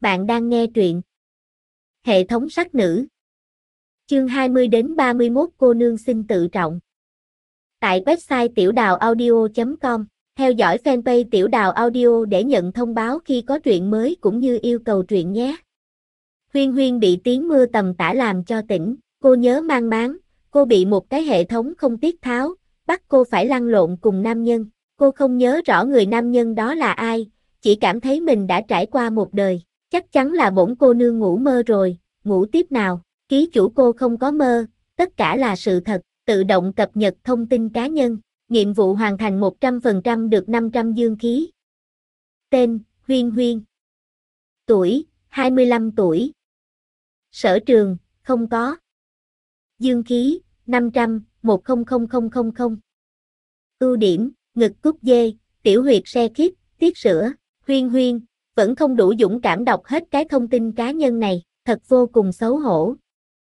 Bạn đang nghe truyện Hệ thống sắc nữ. Chương 20 đến 31 cô nương xin tự trọng. Tại website tiểudàuaudio.com, theo dõi fanpage Tiểu Đào Audio để nhận thông báo khi có truyện mới cũng như yêu cầu truyện nhé. Huyên Huyên bị tiếng mưa tầm tã làm cho tỉnh, cô nhớ mang máng, cô bị một cái hệ thống không tiết tháo, bắt cô phải lăn lộn cùng nam nhân. Cô không nhớ rõ người nam nhân đó là ai, chỉ cảm thấy mình đã trải qua một đời. Chắc chắn là bổn cô nương ngủ mơ rồi, ngủ tiếp nào. Ký chủ cô không có mơ, tất cả là sự thật, tự động cập nhật thông tin cá nhân. Nhiệm vụ hoàn thành 100% được 500 dương khí. Tên, Huyên Huyên. Tuổi, 25 tuổi. Sở trường, không có. Dương khí, 500, 100000. Ưu điểm, ngực cúc dê, tiểu huyệt se khít, tiết sữa. Huyên Huyên, vẫn không đủ dũng cảm đọc hết cái thông tin cá nhân này, thật vô cùng xấu hổ.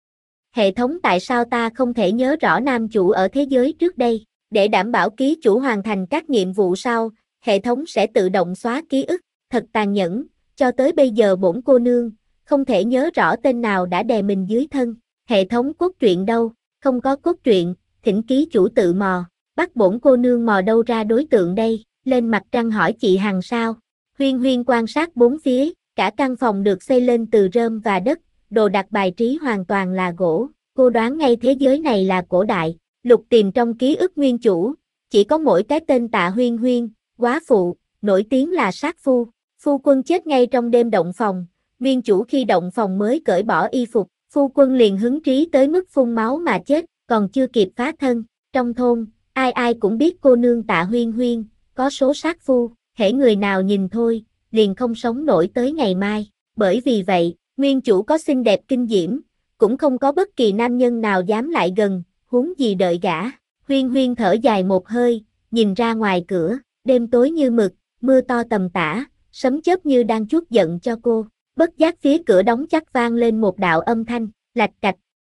Hệ thống tại sao ta không thể nhớ rõ nam chủ ở thế giới trước đây? Để đảm bảo ký chủ hoàn thành các nhiệm vụ sau, hệ thống sẽ tự động xóa ký ức. Thật tàn nhẫn, cho tới bây giờ bổn cô nương không thể nhớ rõ tên nào đã đè mình dưới thân. Hệ thống cốt truyện đâu? Không có cốt truyện, thỉnh ký chủ tự mò. Bắt bổn cô nương mò đâu ra đối tượng đây? Lên mặt trăng hỏi chị Hằng sao? Huyên Huyên quan sát bốn phía, cả căn phòng được xây lên từ rơm và đất, đồ đạc bài trí hoàn toàn là gỗ. Cô đoán ngay thế giới này là cổ đại. Lục tìm trong ký ức nguyên chủ, chỉ có mỗi cái tên Tạ Huyên Huyên, góa phụ, nổi tiếng là sát phu. Phu quân chết ngay trong đêm động phòng, nguyên chủ khi động phòng mới cởi bỏ y phục, phu quân liền hứng trí tới mức phun máu mà chết, còn chưa kịp phá thân. Trong thôn, ai ai cũng biết cô nương Tạ Huyên Huyên, có số sát phu, hễ người nào nhìn thôi, liền không sống nổi tới ngày mai. Bởi vì vậy, nguyên chủ có xinh đẹp kinh diễm, cũng không có bất kỳ nam nhân nào dám lại gần, huống gì đợi gả. Huyên Huyên thở dài một hơi, nhìn ra ngoài cửa, đêm tối như mực, mưa to tầm tã, sấm chớp như đang trút giận cho cô. Bất giác phía cửa đóng chắc vang lên một đạo âm thanh, lạch cạch.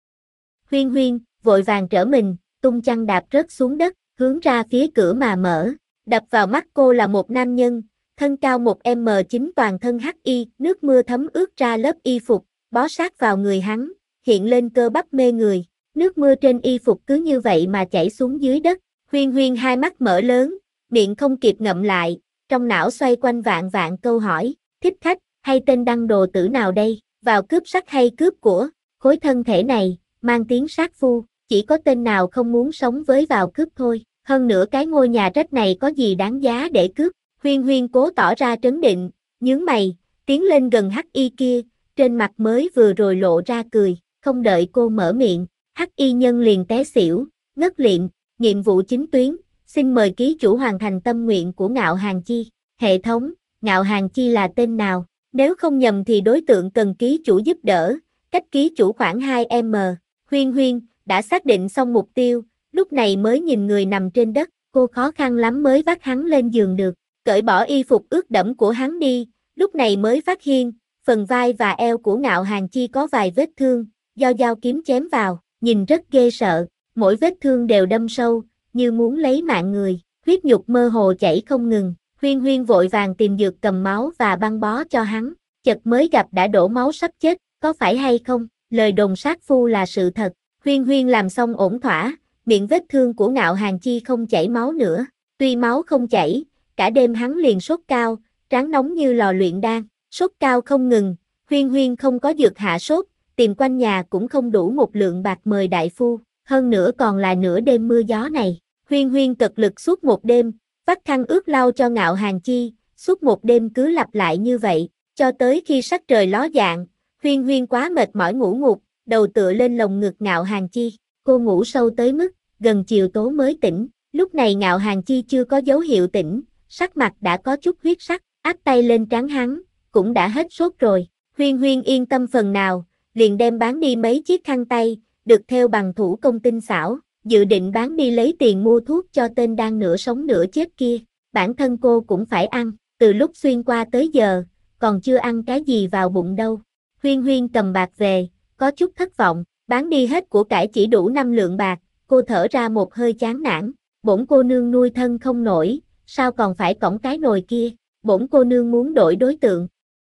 Huyên Huyên vội vàng trở mình, tung chăn đạp rớt xuống đất, hướng ra phía cửa mà mở. Đập vào mắt cô là một nam nhân, thân cao 1m9, toàn thân hắc y, nước mưa thấm ướt ra lớp y phục, bó sát vào người hắn, hiện lên cơ bắp mê người. Nước mưa trên y phục cứ như vậy mà chảy xuống dưới đất. Huyên Huyên hai mắt mở lớn, miệng không kịp ngậm lại, trong não xoay quanh vạn vạn câu hỏi. Thích khách, hay tên đăng đồ tử nào đây? Vào cướp sắc hay cướp của? Khối thân thể này, mang tiếng sát phu, chỉ có tên nào không muốn sống với vào cướp thôi. Hơn nữa cái ngôi nhà rách này có gì đáng giá để cướp? Huyên Huyên cố tỏ ra trấn định, nhướng mày, tiến lên gần hắc y kia, trên mặt mới vừa rồi lộ ra cười. Không đợi cô mở miệng, hắc y nhân liền té xỉu, ngất lịm. Nhiệm vụ chính tuyến, xin mời ký chủ hoàn thành tâm nguyện của Ngạo Hàn Chi. Hệ thống, Ngạo Hàn Chi là tên nào? Nếu không nhầm thì đối tượng cần ký chủ giúp đỡ, cách ký chủ khoảng 2m. Huyên Huyên đã xác định xong mục tiêu, lúc này mới nhìn người nằm trên đất, cô khó khăn lắm mới vác hắn lên giường được, cởi bỏ y phục ướt đẫm của hắn đi, lúc này mới phát hiện, phần vai và eo của Ngạo Hàn Chi có vài vết thương, do dao kiếm chém vào, nhìn rất ghê sợ, mỗi vết thương đều đâm sâu, như muốn lấy mạng người, huyết nhục mơ hồ chảy không ngừng. Huyên Huyên vội vàng tìm dược cầm máu và băng bó cho hắn, chợt mới gặp đã đổ máu sắp chết, có phải hay không? Lời đồn sát phu là sự thật. Huyên Huyên làm xong ổn thỏa, miệng vết thương của Ngạo Hàn Chi không chảy máu nữa. Tuy máu không chảy, cả đêm hắn liền sốt cao, trán nóng như lò luyện đan, sốt cao không ngừng. Huyên Huyên không có dược hạ sốt, tìm quanh nhà cũng không đủ một lượng bạc mời đại phu, hơn nữa còn là nửa đêm mưa gió này. Huyên Huyên cật lực suốt một đêm, vắt khăn ướt lau cho Ngạo Hàn Chi, suốt một đêm cứ lặp lại như vậy, cho tới khi sắc trời ló dạng, Huyên Huyên quá mệt mỏi ngủ ngụt, đầu tựa lên lồng ngực Ngạo Hàn Chi, cô ngủ sâu tới mức, gần chiều tối mới tỉnh, lúc này Ngạo Hàn Chi chưa có dấu hiệu tỉnh, sắc mặt đã có chút huyết sắc, áp tay lên trán hắn, cũng đã hết sốt rồi. Huyên Huyên yên tâm phần nào, liền đem bán đi mấy chiếc khăn tay, được thêu bằng thủ công tinh xảo, dự định bán đi lấy tiền mua thuốc cho tên đang nửa sống nửa chết kia. Bản thân cô cũng phải ăn, từ lúc xuyên qua tới giờ, còn chưa ăn cái gì vào bụng đâu. Huyên Huyên cầm bạc về, có chút thất vọng, bán đi hết của cải chỉ đủ 5 lượng bạc, cô thở ra một hơi chán nản. Bổn cô nương nuôi thân không nổi, sao còn phải cõng cái nồi kia? Bổn cô nương muốn đổi đối tượng.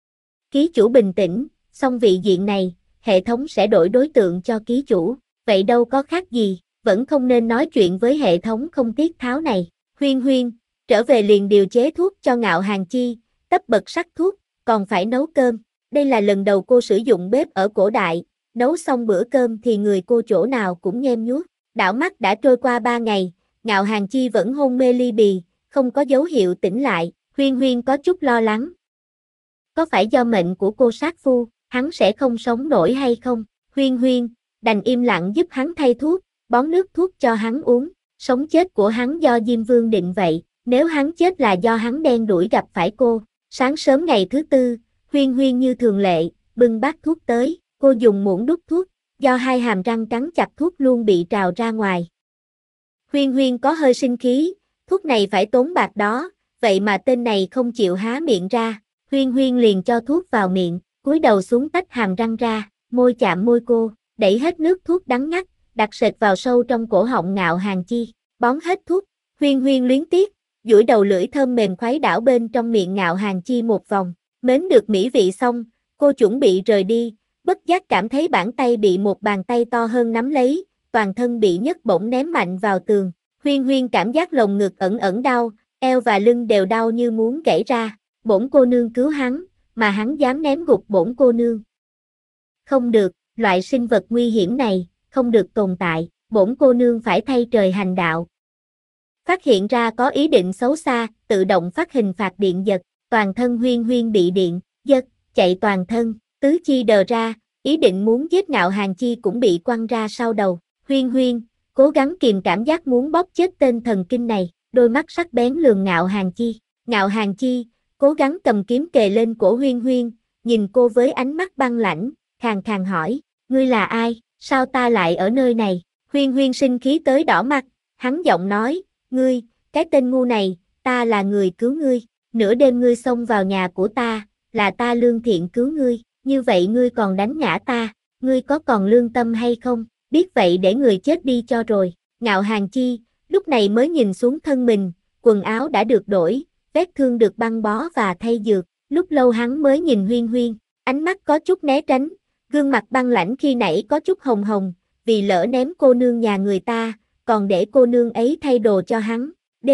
Ký chủ bình tĩnh, xong vị diện này, hệ thống sẽ đổi đối tượng cho ký chủ, vậy đâu có khác gì, vẫn không nên nói chuyện với hệ thống không tiết tháo này. Huyên Huyên, trở về liền điều chế thuốc cho Ngạo Hàn Chi, tất bật sắc thuốc, còn phải nấu cơm. Đây là lần đầu cô sử dụng bếp ở cổ đại, nấu xong bữa cơm thì người cô chỗ nào cũng nhem nhuốc. Đảo mắt đã trôi qua 3 ngày, Ngạo Hàn Chi vẫn hôn mê ly bì, không có dấu hiệu tỉnh lại. Huyên Huyên có chút lo lắng. Có phải do mệnh của cô sát phu, hắn sẽ không sống nổi hay không? Huyên Huyên, đành im lặng giúp hắn thay thuốc, bón nước thuốc cho hắn uống. Sống chết của hắn do Diêm Vương định vậy, nếu hắn chết là do hắn đen đuổi gặp phải cô. Sáng sớm ngày thứ tư, Huyên Huyên như thường lệ, bưng bát thuốc tới, cô dùng muỗng đút thuốc, do hai hàm răng cắn chặt thuốc luôn bị trào ra ngoài. Huyên Huyên có hơi sinh khí, thuốc này phải tốn bạc đó, vậy mà tên này không chịu há miệng ra. Huyên Huyên liền cho thuốc vào miệng, cúi đầu xuống tách hàm răng ra, môi chạm môi cô, đẩy hết nước thuốc đắng ngắt, đặt sệt vào sâu trong cổ họng Ngạo Hàn Chi, bón hết thuốc. Huyên Huyên luyến tiếc, duỗi đầu lưỡi thơm mềm khuấy đảo bên trong miệng Ngạo Hàn Chi một vòng, mến được mỹ vị xong, cô chuẩn bị rời đi, bất giác cảm thấy bàn tay bị một bàn tay to hơn nắm lấy, toàn thân bị nhấc bổng ném mạnh vào tường. Huyên Huyên cảm giác lồng ngực ẩn ẩn đau, eo và lưng đều đau như muốn gãy ra. Bổn cô nương cứu hắn, mà hắn dám ném gục bổn cô nương. Không được, loại sinh vật nguy hiểm này, không được tồn tại, bổn cô nương phải thay trời hành đạo. Phát hiện ra có ý định xấu xa, tự động phát hình phạt điện giật, toàn thân Huyên Huyên bị điện, giật, chạy toàn thân, tứ chi đờ ra, ý định muốn giết Ngạo Hàn Chi cũng bị quăng ra sau đầu. Huyên Huyên, cố gắng kìm cảm giác muốn bóp chết tên thần kinh này, đôi mắt sắc bén lườm Ngạo Hàn Chi. Ngạo Hàn Chi cố gắng cầm kiếm kề lên cổ Huyên Huyên, nhìn cô với ánh mắt băng lãnh, khàn khàn hỏi, ngươi là ai, sao ta lại ở nơi này? Huyên Huyên sinh khí tới đỏ mặt, hắn giọng nói, ngươi, cái tên ngu này, ta là người cứu ngươi, nửa đêm ngươi xông vào nhà của ta, là ta lương thiện cứu ngươi, như vậy ngươi còn đánh ngã ta, ngươi có còn lương tâm hay không, biết vậy để người chết đi cho rồi. Ngạo Hàn Chi, lúc này mới nhìn xuống thân mình, quần áo đã được đổi, vết thương được băng bó và thay dược, lúc lâu hắn mới nhìn Huyên Huyên, ánh mắt có chút né tránh, gương mặt băng lãnh khi nãy có chút hồng hồng, vì lỡ ném cô nương nhà người ta, còn để cô nương ấy thay đồ cho hắn.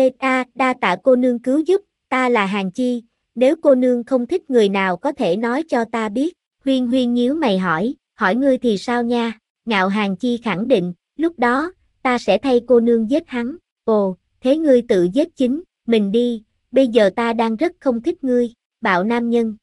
Đa tạ cô nương cứu giúp, ta là Hàn Chi, nếu cô nương không thích người nào có thể nói cho ta biết. Huyên Huyên nhíu mày hỏi ngươi thì sao nha? Ngạo Hàn Chi khẳng định, lúc đó, ta sẽ thay cô nương giết hắn. Ồ, thế ngươi tự giết chính mình đi, bây giờ ta đang rất không thích ngươi, bạo nam nhân.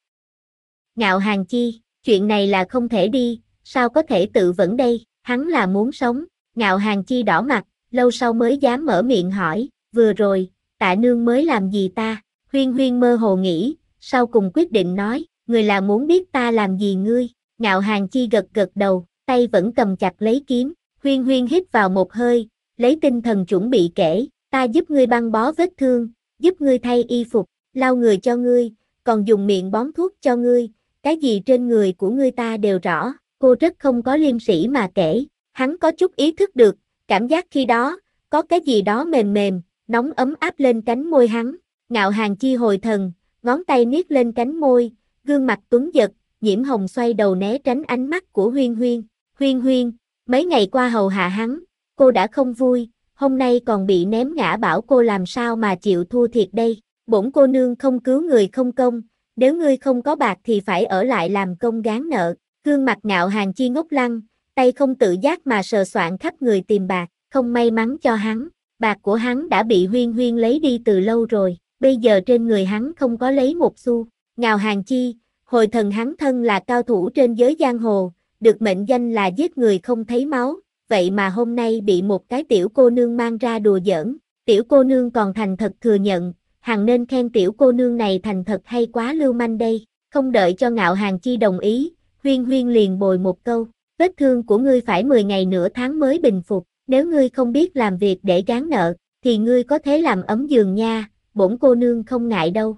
Ngạo Hàn Chi, chuyện này là không thể đi, sao có thể tự vẫn đây, hắn là muốn sống. Ngạo Hàn Chi đỏ mặt, lâu sau mới dám mở miệng hỏi, vừa rồi, tạ nương mới làm gì ta? Huyên Huyên mơ hồ nghĩ, sau cùng quyết định nói, người là muốn biết ta làm gì ngươi. Ngạo Hàn Chi gật gật đầu, tay vẫn cầm chặt lấy kiếm. Huyên Huyên hít vào một hơi, lấy tinh thần chuẩn bị kể, ta giúp ngươi băng bó vết thương, giúp ngươi thay y phục, lau người cho ngươi, còn dùng miệng bón thuốc cho ngươi, cái gì trên người của ngươi ta đều rõ. Cô rất không có liêm sỉ mà kể, hắn có chút ý thức được, cảm giác khi đó, có cái gì đó mềm mềm, nóng ấm áp lên cánh môi hắn. Ngạo Hàn Chi hồi thần, ngón tay niết lên cánh môi, gương mặt tuấn giật, nhiễm hồng xoay đầu né tránh ánh mắt của Huyên Huyên. Huyên Huyên, mấy ngày qua hầu hạ hắn, cô đã không vui, hôm nay còn bị ném ngã, bảo cô làm sao mà chịu thua thiệt đây. Bổn cô nương không cứu người không công, nếu ngươi không có bạc thì phải ở lại làm công gán nợ. Gương mặt Ngạo Hàn Chi ngốc lăng, tay không tự giác mà sờ soạn khắp người tìm bạc, không may mắn cho hắn, bạc của hắn đã bị Huyên Huyên lấy đi từ lâu rồi, bây giờ trên người hắn không có lấy một xu. Ngạo Hàn Chi, hồi thần hắn thân là cao thủ trên giới giang hồ, được mệnh danh là giết người không thấy máu, vậy mà hôm nay bị một cái tiểu cô nương mang ra đùa giỡn, tiểu cô nương còn thành thật thừa nhận, hằng nên khen tiểu cô nương này thành thật hay quá lưu manh đây. Không đợi cho Ngạo Hàn Chi đồng ý, Huyên Huyên liền bồi một câu, vết thương của ngươi phải 10 ngày nửa tháng mới bình phục, nếu ngươi không biết làm việc để gán nợ, thì ngươi có thể làm ấm giường nha, bổn cô nương không ngại đâu.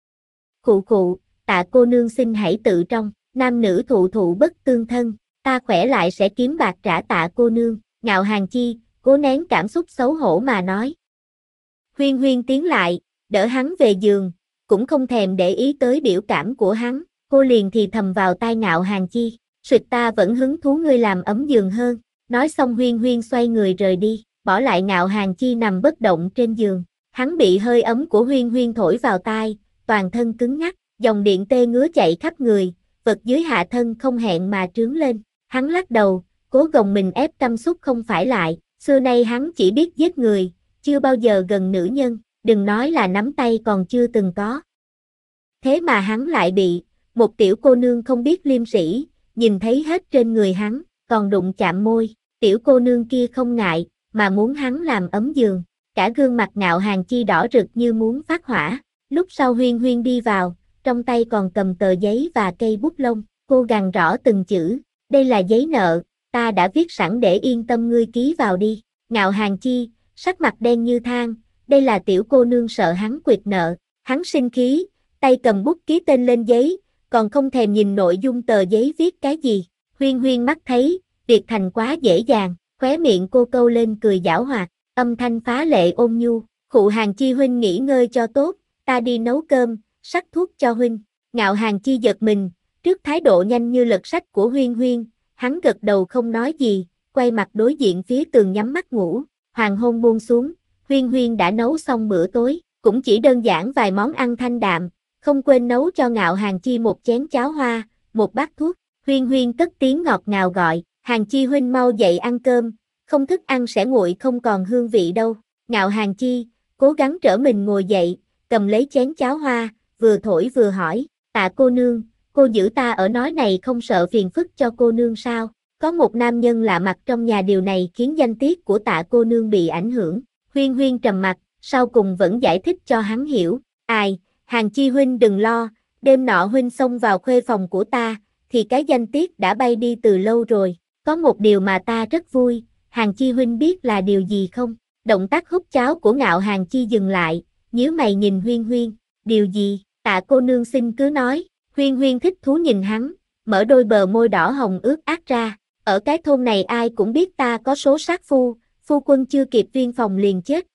Khụ khụ, tạ cô nương xin hãy tự trong, nam nữ thụ thụ bất tương thân, ta khỏe lại sẽ kiếm bạc trả tạ cô nương. Ngạo Hàn Chi, cố nén cảm xúc xấu hổ mà nói. Huyên Huyên tiến lại, đỡ hắn về giường, cũng không thèm để ý tới biểu cảm của hắn, Cô liền thì thầm vào tai Ngạo Hàn Chi, suyệt ta vẫn hứng thú ngươi làm ấm giường hơn. Nói xong Huyên Huyên xoay người rời đi, bỏ lại Ngạo Hàn Chi nằm bất động trên giường. Hắn bị hơi ấm của Huyên Huyên thổi vào tai, toàn thân cứng ngắc, dòng điện tê ngứa chạy khắp người, vật dưới hạ thân không hẹn mà trướng lên. Hắn lắc đầu, cố gồng mình ép cảm xúc không phải lại, xưa nay hắn chỉ biết giết người, chưa bao giờ gần nữ nhân, đừng nói là nắm tay còn chưa từng có. Thế mà hắn lại bị một tiểu cô nương không biết liêm sỉ, nhìn thấy hết trên người hắn, còn đụng chạm môi, tiểu cô nương kia không ngại, mà muốn hắn làm ấm giường. Cả gương mặt Ngạo Hàn Chi đỏ rực như muốn phát hỏa. Lúc sau Huyên Huyên đi vào, trong tay còn cầm tờ giấy và cây bút lông, cô gằn rõ từng chữ, đây là giấy nợ, ta đã viết sẵn để yên tâm ngươi ký vào đi. Ngạo Hàn Chi, sắc mặt đen như than, đây là tiểu cô nương sợ hắn quỵt nợ, hắn sinh khí, tay cầm bút ký tên lên giấy, còn không thèm nhìn nội dung tờ giấy viết cái gì. Huyên Huyên mắt thấy, việc thành quá dễ dàng, khóe miệng cô câu lên cười giảo hoạt, âm thanh phá lệ ôn nhu, Khụ Hàn Chi huynh nghỉ ngơi cho tốt, ta đi nấu cơm, sắc thuốc cho huynh. Ngạo Hàn Chi giật mình, trước thái độ nhanh như lật sách của Huyên Huyên, hắn gật đầu không nói gì, quay mặt đối diện phía tường nhắm mắt ngủ. Hoàng hôn buông xuống, Huyên Huyên đã nấu xong bữa tối, cũng chỉ đơn giản vài món ăn thanh đạm, không quên nấu cho Ngạo Hàn Chi một chén cháo hoa, một bát thuốc. Huyên Huyên cất tiếng ngọt ngào gọi, Hàn Chi huynh mau dậy ăn cơm, không thức ăn sẽ nguội không còn hương vị đâu. Ngạo Hàn Chi, cố gắng trở mình ngồi dậy, cầm lấy chén cháo hoa, vừa thổi vừa hỏi, Tạ cô nương, cô giữ ta ở nói này không sợ phiền phức cho cô nương sao? Có một nam nhân lạ mặt trong nhà, điều này khiến danh tiết của Tạ cô nương bị ảnh hưởng. Huyên Huyên trầm mặt, sau cùng vẫn giải thích cho hắn hiểu. Ai, Hàn Chi huynh đừng lo, đêm nọ huynh xông vào khuê phòng của ta, thì cái danh tiết đã bay đi từ lâu rồi. Có một điều mà ta rất vui, Hàn Chi huynh biết là điều gì không? Động tác hút cháo của Ngạo Hàn Chi dừng lại, nhíu mày nhìn Huyên Huyên, điều gì? Tạ cô nương xin cứ nói. Huyên Huyên thích thú nhìn hắn, mở đôi bờ môi đỏ hồng ướt át ra. Ở cái thôn này ai cũng biết ta có số sát phu, phu quân chưa kịp viên phòng liền chết.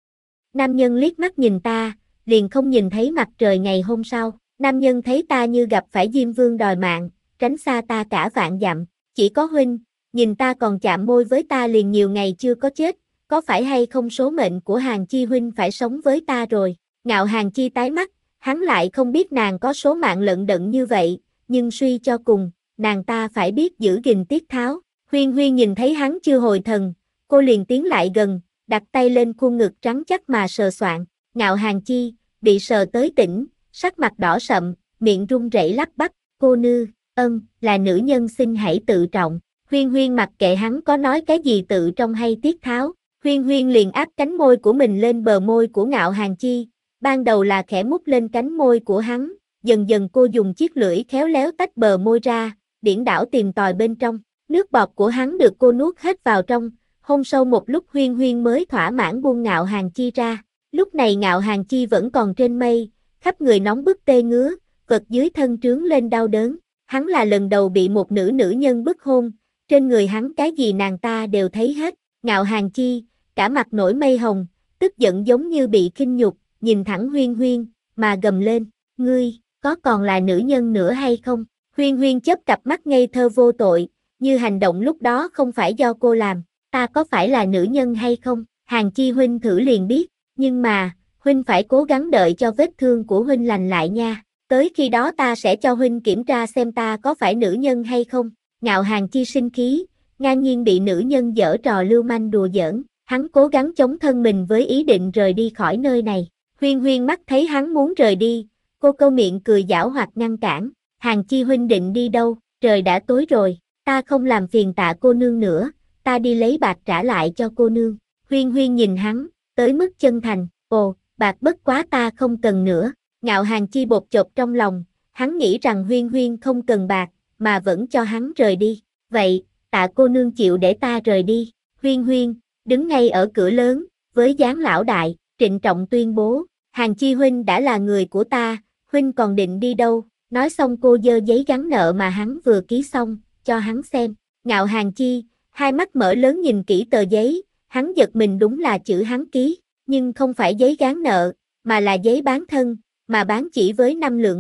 Nam nhân liếc mắt nhìn ta, liền không nhìn thấy mặt trời ngày hôm sau. Nam nhân thấy ta như gặp phải Diêm Vương đòi mạng, tránh xa ta cả vạn dặm. Chỉ có huynh, nhìn ta còn chạm môi với ta liền nhiều ngày chưa có chết, có phải hay không số mệnh của Hàn Chi huynh phải sống với ta rồi. Ngạo Hàn Chi tái mắt, hắn lại không biết nàng có số mạng lận đận như vậy, nhưng suy cho cùng, nàng ta phải biết giữ gìn tiết tháo. Huyên Huyên nhìn thấy hắn chưa hồi thần, cô liền tiến lại gần, đặt tay lên khuôn ngực trắng chắc mà sờ soạng. Ngạo Hàn Chi, bị sờ tới tỉnh, sắc mặt đỏ sậm, miệng run rẩy lắp bắp, cô nư, là nữ nhân xin hãy tự trọng. Huyên Huyên mặc kệ hắn có nói cái gì tự trong hay tiết tháo, Huyên Huyên liền áp cánh môi của mình lên bờ môi của Ngạo Hàn Chi, ban đầu là khẽ mút lên cánh môi của hắn, dần dần cô dùng chiếc lưỡi khéo léo tách bờ môi ra, điển đảo tìm tòi bên trong, nước bọt của hắn được cô nuốt hết vào trong, hôn sâu một lúc Huyên Huyên mới thỏa mãn buông Ngạo Hàn Chi ra. Lúc này Ngạo Hàn Chi vẫn còn trên mây, khắp người nóng bức tê ngứa, vật dưới thân trướng lên đau đớn, hắn là lần đầu bị một nữ nhân bức hôn, trên người hắn cái gì nàng ta đều thấy hết. Ngạo Hàn Chi, cả mặt nổi mây hồng, tức giận giống như bị khinh nhục, nhìn thẳng Huyên Huyên, mà gầm lên, ngươi, có còn là nữ nhân nữa hay không? Huyên Huyên chớp cặp mắt ngây thơ vô tội, như hành động lúc đó không phải do cô làm, ta có phải là nữ nhân hay không? Hàn Chi huynh thử liền biết, nhưng mà, huynh phải cố gắng đợi cho vết thương của huynh lành lại nha, tới khi đó ta sẽ cho huynh kiểm tra xem ta có phải nữ nhân hay không. Ngạo Hàn Chi sinh khí, ngang nhiên bị nữ nhân giở trò lưu manh đùa giỡn, hắn cố gắng chống thân mình với ý định rời đi khỏi nơi này. Huyên Huyên mắt thấy hắn muốn rời đi, cô câu miệng cười giảo hoạt ngăn cản, Hàn Chi huynh định đi đâu? Trời đã tối rồi, ta không làm phiền Tạ cô nương nữa, ta đi lấy bạc trả lại cho cô nương. Huyên Huyên nhìn hắn, tới mức chân thành, ồ, bạc bất quá ta không cần nữa. Ngạo Hàn Chi bột chộp trong lòng, hắn nghĩ rằng Huyên Huyên không cần bạc, mà vẫn cho hắn rời đi. Vậy, Tạ cô nương chịu để ta rời đi. Huyên Huyên, đứng ngay ở cửa lớn, với dáng lão đại, trịnh trọng tuyên bố, Hàn Chi huynh đã là người của ta, huynh còn định đi đâu? Nói xong cô giơ giấy gắn nợ mà hắn vừa ký xong, cho hắn xem. Ngạo Hàn Chi, hai mắt mở lớn nhìn kỹ tờ giấy, hắn giật mình, đúng là chữ hắn ký, nhưng không phải giấy gán nợ, mà là giấy bán thân, mà bán chỉ với 5 lượng bạc.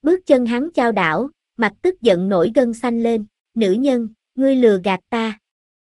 Bước chân hắn chao đảo, mặt tức giận nổi gân xanh lên, nữ nhân, ngươi lừa gạt ta.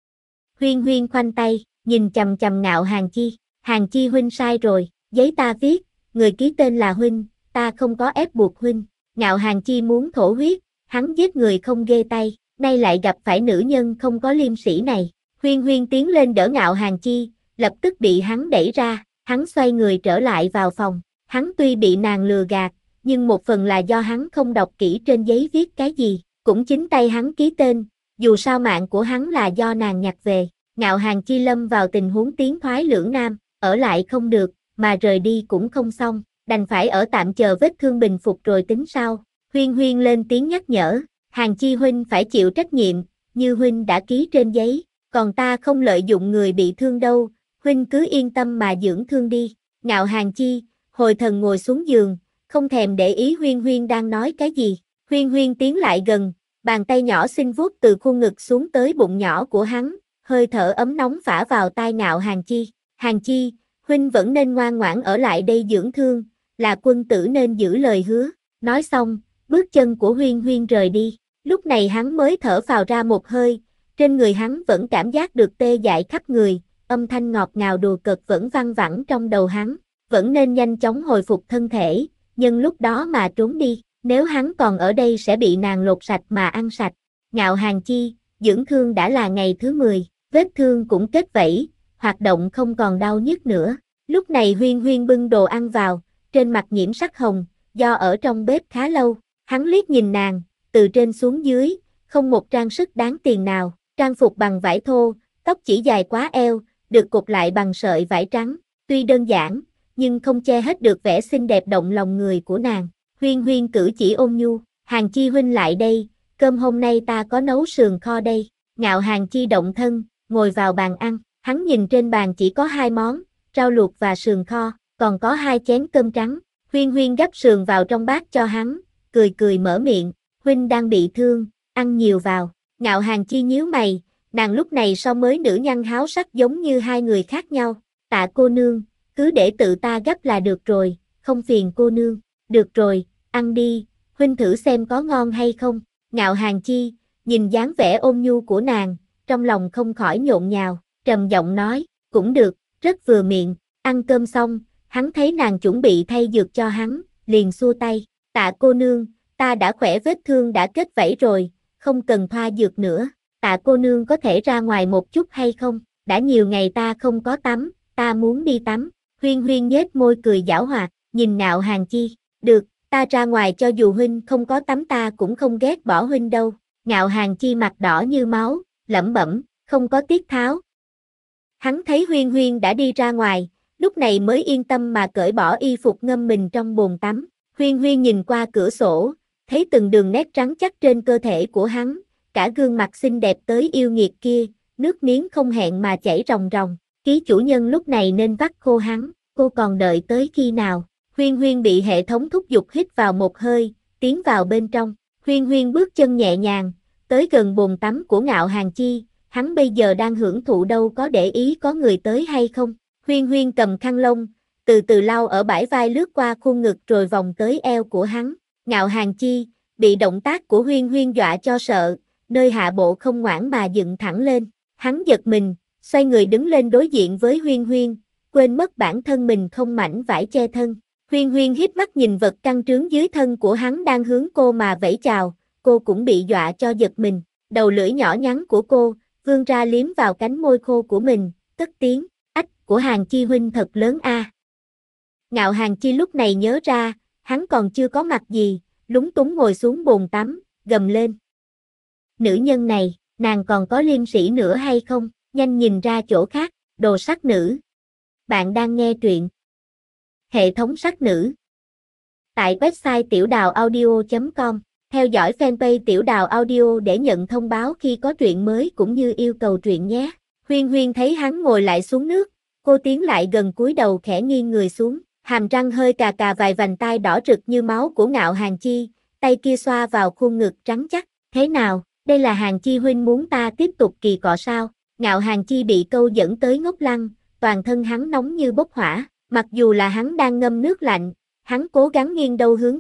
Huyên Huyên khoanh tay, nhìn chằm chằm Ngạo Hàn Chi huynh sai rồi, giấy ta viết, người ký tên là huynh, ta không có ép buộc huynh. Ngạo Hàn Chi muốn thổ huyết, hắn giết người không ghê tay, nay lại gặp phải nữ nhân không có liêm sỉ này. Huyên Huyên tiến lên đỡ Ngạo Hàn Chi, lập tức bị hắn đẩy ra, hắn xoay người trở lại vào phòng. Hắn tuy bị nàng lừa gạt, nhưng một phần là do hắn không đọc kỹ trên giấy viết cái gì, cũng chính tay hắn ký tên, dù sao mạng của hắn là do nàng nhặt về. Ngạo Hàn Chi lâm vào tình huống tiến thoái lưỡng nan, ở lại không được, mà rời đi cũng không xong, đành phải ở tạm chờ vết thương bình phục rồi tính sau. Huyên Huyên lên tiếng nhắc nhở, Hàn Chi huynh phải chịu trách nhiệm, như huynh đã ký trên giấy, còn ta không lợi dụng người bị thương đâu, huynh cứ yên tâm mà dưỡng thương đi. Ngạo Hàn Chi, hồi thần ngồi xuống giường, không thèm để ý Huyên Huyên đang nói cái gì. Huyên Huyên tiến lại gần, bàn tay nhỏ xinh vuốt từ khuôn ngực xuống tới bụng nhỏ của hắn, hơi thở ấm nóng phả vào tai Ngạo Hàn Chi. Hàn Chi, huynh vẫn nên ngoan ngoãn ở lại đây dưỡng thương, là quân tử nên giữ lời hứa. Nói xong, bước chân của Huyên Huyên rời đi. Lúc này hắn mới thở phào ra một hơi, trên người hắn vẫn cảm giác được tê dại khắp người, âm thanh ngọt ngào đùa cợt vẫn văng vẳng trong đầu hắn, vẫn nên nhanh chóng hồi phục thân thể, nhân lúc đó mà trốn đi, nếu hắn còn ở đây sẽ bị nàng lột sạch mà ăn sạch. Ngạo Hàn Chi, dưỡng thương đã là ngày thứ 10, vết thương cũng kết vảy, hoạt động không còn đau nhức nữa. Lúc này Huyên Huyên bưng đồ ăn vào, trên mặt nhiễm sắc hồng, do ở trong bếp khá lâu, hắn liếc nhìn nàng, từ trên xuống dưới, không một trang sức đáng tiền nào, trang phục bằng vải thô, tóc chỉ dài quá eo, được cột lại bằng sợi vải trắng, tuy đơn giản, nhưng không che hết được vẻ xinh đẹp động lòng người của nàng. Huyên Huyên cử chỉ ôn nhu, Hàn Chi huynh lại đây, cơm hôm nay ta có nấu sườn kho đây. Ngạo Hàn Chi động thân, ngồi vào bàn ăn, hắn nhìn trên bàn chỉ có 2 món, rau luộc và sườn kho, còn có 2 chén cơm trắng. Huyên Huyên gắp sườn vào trong bát cho hắn, cười cười mở miệng, huynh đang bị thương, ăn nhiều vào. Ngạo Hàn Chi nhíu mày, nàng lúc này so mới nữ nhân háo sắc giống như hai người khác nhau. Tạ cô nương, cứ để tự ta gấp là được rồi, không phiền cô nương. Được rồi, ăn đi, huynh thử xem có ngon hay không. Ngạo Hàn Chi, nhìn dáng vẻ ôn nhu của nàng, trong lòng không khỏi nhộn nhào, trầm giọng nói, cũng được, rất vừa miệng. Ăn cơm xong, hắn thấy nàng chuẩn bị thay dược cho hắn, liền xua tay. Tạ cô nương, ta đã khỏe, vết thương đã kết vảy rồi, không cần thoa dược nữa. Tạ cô nương có thể ra ngoài một chút hay không? Đã nhiều ngày ta không có tắm, ta muốn đi tắm. Huyên Huyên nhếch môi cười giảo hoạt, nhìn Ngạo Hàn Chi. Được, ta ra ngoài cho dù huynh không có tắm ta cũng không ghét bỏ huynh đâu. Ngạo Hàn Chi mặt đỏ như máu, lẩm bẩm, không có tiết tháo. Hắn thấy Huyên Huyên đã đi ra ngoài, lúc này mới yên tâm mà cởi bỏ y phục ngâm mình trong bồn tắm. Huyên Huyên nhìn qua cửa sổ, thấy từng đường nét trắng chắc trên cơ thể của hắn, cả gương mặt xinh đẹp tới yêu nghiệt kia, nước miếng không hẹn mà chảy ròng ròng. Ký chủ nhân lúc này nên vắt khô hắn, cô còn đợi tới khi nào? Huyên Huyên bị hệ thống thúc giục hít vào một hơi, tiến vào bên trong. Huyên Huyên bước chân nhẹ nhàng, tới gần bồn tắm của Ngạo Hàn Chi, hắn bây giờ đang hưởng thụ đâu có để ý có người tới hay không. Huyên Huyên cầm khăn lông, từ từ lau ở bãi vai lướt qua khuôn ngực rồi vòng tới eo của hắn. Ngạo Hàn Chi, bị động tác của Huyên Huyên dọa cho sợ, nơi hạ bộ không ngoãn mà dựng thẳng lên. Hắn giật mình, xoay người đứng lên đối diện với Huyên Huyên, quên mất bản thân mình không mảnh vải che thân. Huyên Huyên híp mắt nhìn vật căng trướng dưới thân của hắn đang hướng cô mà vẫy chào, cô cũng bị dọa cho giật mình. Đầu lưỡi nhỏ nhắn của cô, vươn ra liếm vào cánh môi khô của mình, cất tiếng, ách của Hàn Chi huynh thật lớn a. Ngạo Hàn Chi lúc này nhớ ra, hắn còn chưa có mặc gì, lúng túng ngồi xuống bồn tắm, gầm lên. Nữ nhân này, nàng còn có liêm sĩ nữa hay không? Nhanh nhìn ra chỗ khác, đồ sắc nữ. Bạn đang nghe truyện hệ thống sắc nữ tại website tiểuđào audio.com. Theo dõi fanpage Tiểu Đào Audio để nhận thông báo khi có truyện mới cũng như yêu cầu truyện nhé. Huyên Huyên thấy hắn ngồi lại xuống nước, cô tiến lại gần cúi đầu khẽ nghiêng người xuống, hàm răng hơi cà cà vài vành tai đỏ rực như máu của Ngạo Hàn Chi, tay kia xoa vào khuôn ngực trắng chắc. Thế nào, đây là Hàn Chi huynh muốn ta tiếp tục kỳ cọ sao? Ngạo Hàn Chi bị câu dẫn tới ngốc lăng, toàn thân hắn nóng như bốc hỏa, mặc dù là hắn đang ngâm nước lạnh, hắn cố gắng nghiêng đầu hướng khác,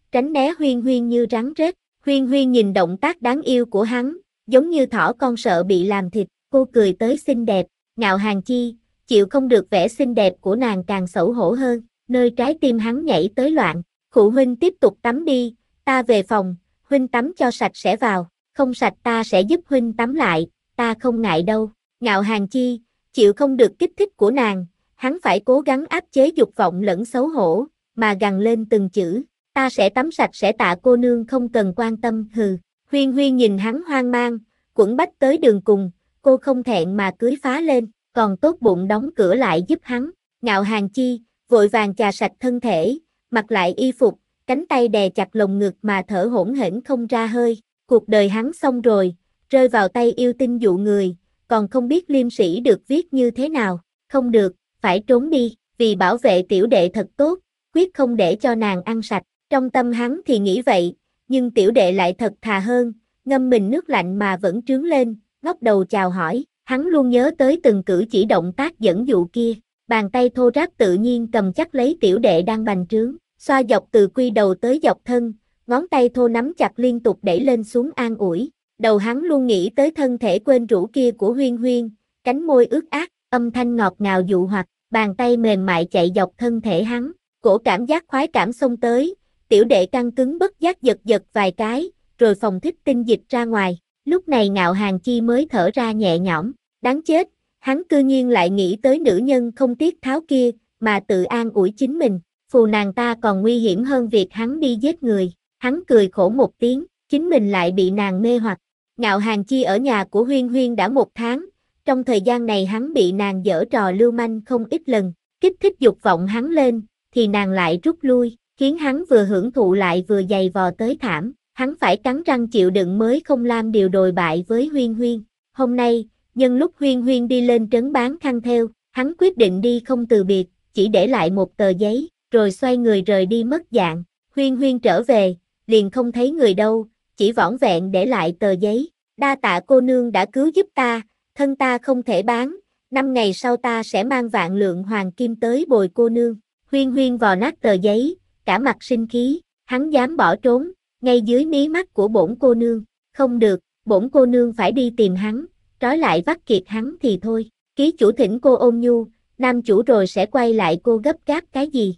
tránh né Huyên Huyên như rắn rết. Huyên Huyên nhìn động tác đáng yêu của hắn, giống như thỏ con sợ bị làm thịt, cô cười tới xinh đẹp, Ngạo Hàn Chi, chịu không được vẻ xinh đẹp của nàng càng xấu hổ hơn, nơi trái tim hắn nhảy tới loạn. Khụ huynh tiếp tục tắm đi, ta về phòng, huynh tắm cho sạch sẽ vào, không sạch ta sẽ giúp huynh tắm lại, ta không ngại đâu. Ngạo Hàn Chi, chịu không được kích thích của nàng, hắn phải cố gắng áp chế dục vọng lẫn xấu hổ, mà gằn lên từng chữ, ta sẽ tắm sạch sẽ tạ cô nương không cần quan tâm, hừ. Huyên Huyên nhìn hắn hoang mang, quẫn bách tới đường cùng, cô không thẹn mà cưới phá lên, còn tốt bụng đóng cửa lại giúp hắn. Ngạo Hàn Chi, vội vàng chà sạch thân thể, mặc lại y phục, cánh tay đè chặt lồng ngực mà thở hổn hển không ra hơi. Cuộc đời hắn xong rồi, rơi vào tay yêu tinh dụ người, còn không biết liêm sĩ được viết như thế nào. Không được, phải trốn đi, vì bảo vệ tiểu đệ thật tốt, quyết không để cho nàng ăn sạch. Trong tâm hắn thì nghĩ vậy, nhưng tiểu đệ lại thật thà hơn, ngâm mình nước lạnh mà vẫn trướng lên, ngóc đầu chào hỏi. Hắn luôn nhớ tới từng cử chỉ động tác dẫn dụ kia, bàn tay thô ráp tự nhiên cầm chắc lấy tiểu đệ đang bành trướng, xoa dọc từ quy đầu tới dọc thân, ngón tay thô nắm chặt liên tục đẩy lên xuống an ủi. Đầu hắn luôn nghĩ tới thân thể quên rũ kia của Huyên Huyên, cánh môi ướt át, âm thanh ngọt ngào dụ hoặc, bàn tay mềm mại chạy dọc thân thể hắn, cổ cảm giác khoái cảm xông tới, tiểu đệ căng cứng bất giác giật giật vài cái, rồi phòng thích tinh dịch ra ngoài. Lúc này Ngạo Hàn Chi mới thở ra nhẹ nhõm, đáng chết, hắn cư nhiên lại nghĩ tới nữ nhân không tiếc tháo kia, mà tự an ủi chính mình, phù nàng ta còn nguy hiểm hơn việc hắn đi giết người. Hắn cười khổ một tiếng, chính mình lại bị nàng mê hoặc. Ngạo Hàn Chi ở nhà của Huyên Huyên đã 1 tháng, trong thời gian này hắn bị nàng giở trò lưu manh không ít lần, kích thích dục vọng hắn lên, thì nàng lại rút lui, khiến hắn vừa hưởng thụ lại vừa giày vò tới thảm. Hắn phải cắn răng chịu đựng mới không làm điều đồi bại với Huyên Huyên. Hôm nay, nhân lúc Huyên Huyên đi lên trấn bán khăn thêu, hắn quyết định đi không từ biệt, chỉ để lại một tờ giấy, rồi xoay người rời đi mất dạng. Huyên Huyên trở về, liền không thấy người đâu, chỉ vỏn vẹn để lại tờ giấy. Đa tạ cô nương đã cứu giúp ta, thân ta không thể bán, 5 ngày sau ta sẽ mang vạn lượng hoàng kim tới bồi cô nương. Huyên Huyên vò nát tờ giấy, cả mặt sinh khí, hắn dám bỏ trốn, ngay dưới mí mắt của bổn cô nương. Không được, bổn cô nương phải đi tìm hắn, trói lại vắt kiệt hắn thì thôi. Ký chủ thỉnh cô ôn nhu, nam chủ rồi sẽ quay lại, cô gấp gáp cái gì?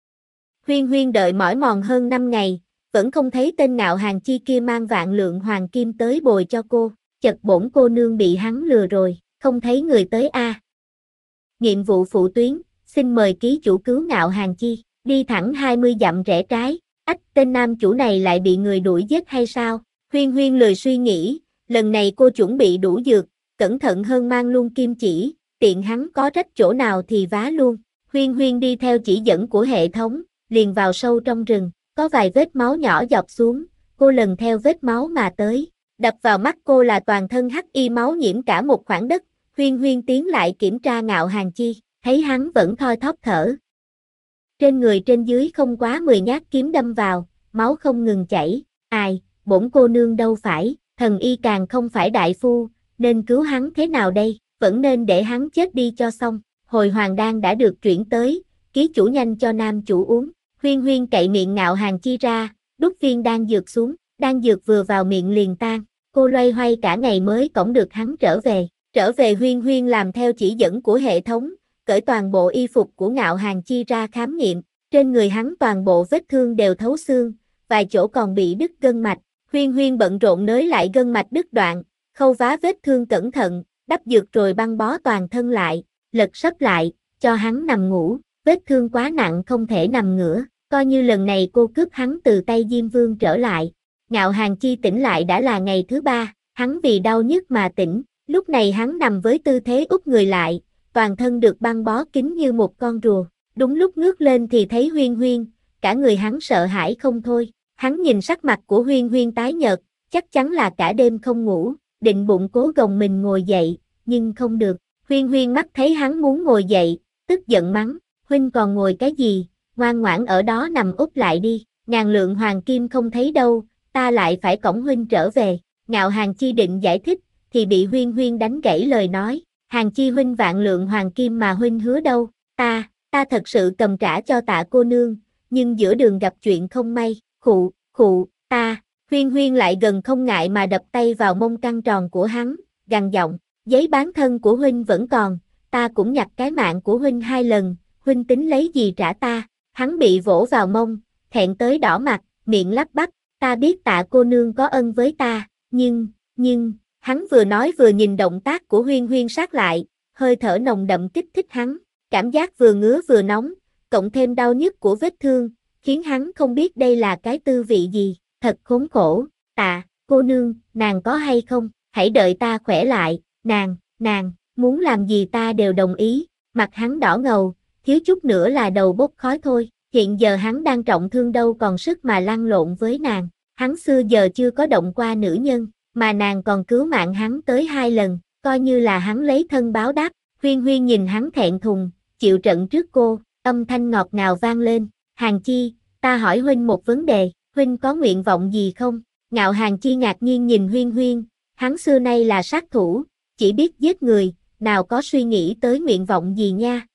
Huyên Huyên đợi mỏi mòn hơn 5 ngày, vẫn không thấy tên Ngạo Hàn Chi kia mang vạn lượng hoàng kim tới bồi cho cô. Chật bổn cô nương bị hắn lừa rồi, không thấy người tới a. Nhiệm vụ phụ tuyến, xin mời ký chủ cứu Ngạo Hàn Chi, đi thẳng 20 dặm rẽ trái. Ách, tên nam chủ này lại bị người đuổi giết hay sao? Huyên Huyên lười suy nghĩ, lần này cô chuẩn bị đủ dược, cẩn thận hơn mang luôn kim chỉ, tiện hắn có rách chỗ nào thì vá luôn. Huyên Huyên đi theo chỉ dẫn của hệ thống, liền vào sâu trong rừng, có vài vết máu nhỏ dọc xuống, cô lần theo vết máu mà tới. Đập vào mắt cô là toàn thân hắc y máu nhiễm cả một khoảng đất. Huyên Huyên tiến lại kiểm tra Ngạo Hàn Chi, thấy hắn vẫn thoi thóp thở. Trên người trên dưới không quá 10 nhát kiếm đâm vào, máu không ngừng chảy. Ai, bổn cô nương đâu phải, thần y càng không phải đại phu, nên cứu hắn thế nào đây, vẫn nên để hắn chết đi cho xong. Hồi hoàng đan đã được chuyển tới, ký chủ nhanh cho nam chủ uống. Huyên Huyên cậy miệng Ngạo Hàn Chi ra, đút viên đan dược xuống, đan dược vừa vào miệng liền tan. Cô loay hoay cả ngày mới cõng được hắn trở về. Trở về Huyên Huyên làm theo chỉ dẫn của hệ thống, cởi toàn bộ y phục của Ngạo Hàn Chi ra khám nghiệm. Trên người hắn toàn bộ vết thương đều thấu xương, vài chỗ còn bị đứt gân mạch. Huyên Huyên bận rộn nới lại gân mạch đứt đoạn, khâu vá vết thương cẩn thận, đắp dược rồi băng bó toàn thân lại, lật sấp lại, cho hắn nằm ngủ. Vết thương quá nặng không thể nằm ngửa, coi như lần này cô cướp hắn từ tay Diêm Vương trở lại. Ngạo Hàn Chi tỉnh lại đã là ngày thứ 3, hắn vì đau nhức mà tỉnh. Lúc này hắn nằm với tư thế úp người lại, toàn thân được băng bó kín như một con rùa. Đúng lúc ngước lên thì thấy Huyên Huyên, cả người hắn sợ hãi không thôi. Hắn nhìn sắc mặt của Huyên Huyên tái nhợt, chắc chắn là cả đêm không ngủ, định bụng cố gồng mình ngồi dậy, nhưng không được. Huyên Huyên mắt thấy hắn muốn ngồi dậy, tức giận mắng, huynh còn ngồi cái gì, ngoan ngoãn ở đó nằm úp lại đi, ngàn lượng hoàng kim không thấy đâu, ta lại phải cõng huynh trở về. Ngạo Hàn Chi định giải thích, thì bị Huyên Huyên đánh gãy lời nói. Hàn Chi huynh vạn lượng hoàng kim mà huynh hứa đâu, ta thật sự cầm trả cho tạ cô nương, nhưng giữa đường gặp chuyện không may, khụ, ta. Huyên Huyên lại gần không ngại mà đập tay vào mông căng tròn của hắn, gằn giọng, giấy bán thân của huynh vẫn còn, ta cũng nhặt cái mạng của huynh 2 lần, huynh tính lấy gì trả ta? Hắn bị vỗ vào mông, thẹn tới đỏ mặt, miệng lắp bắp, ta biết Tạ cô nương có ân với ta, nhưng, hắn vừa nói vừa nhìn động tác của Huyên Huyên sát lại, hơi thở nồng đậm kích thích hắn, cảm giác vừa ngứa vừa nóng, cộng thêm đau nhức của vết thương, khiến hắn không biết đây là cái tư vị gì, thật khốn khổ. Tạ cô nương, nàng có hay không, hãy đợi ta khỏe lại, nàng, muốn làm gì ta đều đồng ý. Mặt hắn đỏ ngầu, thiếu chút nữa là đầu bốc khói thôi, hiện giờ hắn đang trọng thương đâu còn sức mà lăn lộn với nàng, hắn xưa giờ chưa có động qua nữ nhân, mà nàng còn cứu mạng hắn tới 2 lần, coi như là hắn lấy thân báo đáp. Huyên Huyên nhìn hắn thẹn thùng, chịu trận trước cô, âm thanh ngọt ngào vang lên, Hàn Chi, ta hỏi huynh một vấn đề, huynh có nguyện vọng gì không? Ngạo Hàn Chi ngạc nhiên nhìn Huyên Huyên, hắn xưa nay là sát thủ, chỉ biết giết người, nào có suy nghĩ tới nguyện vọng gì nha,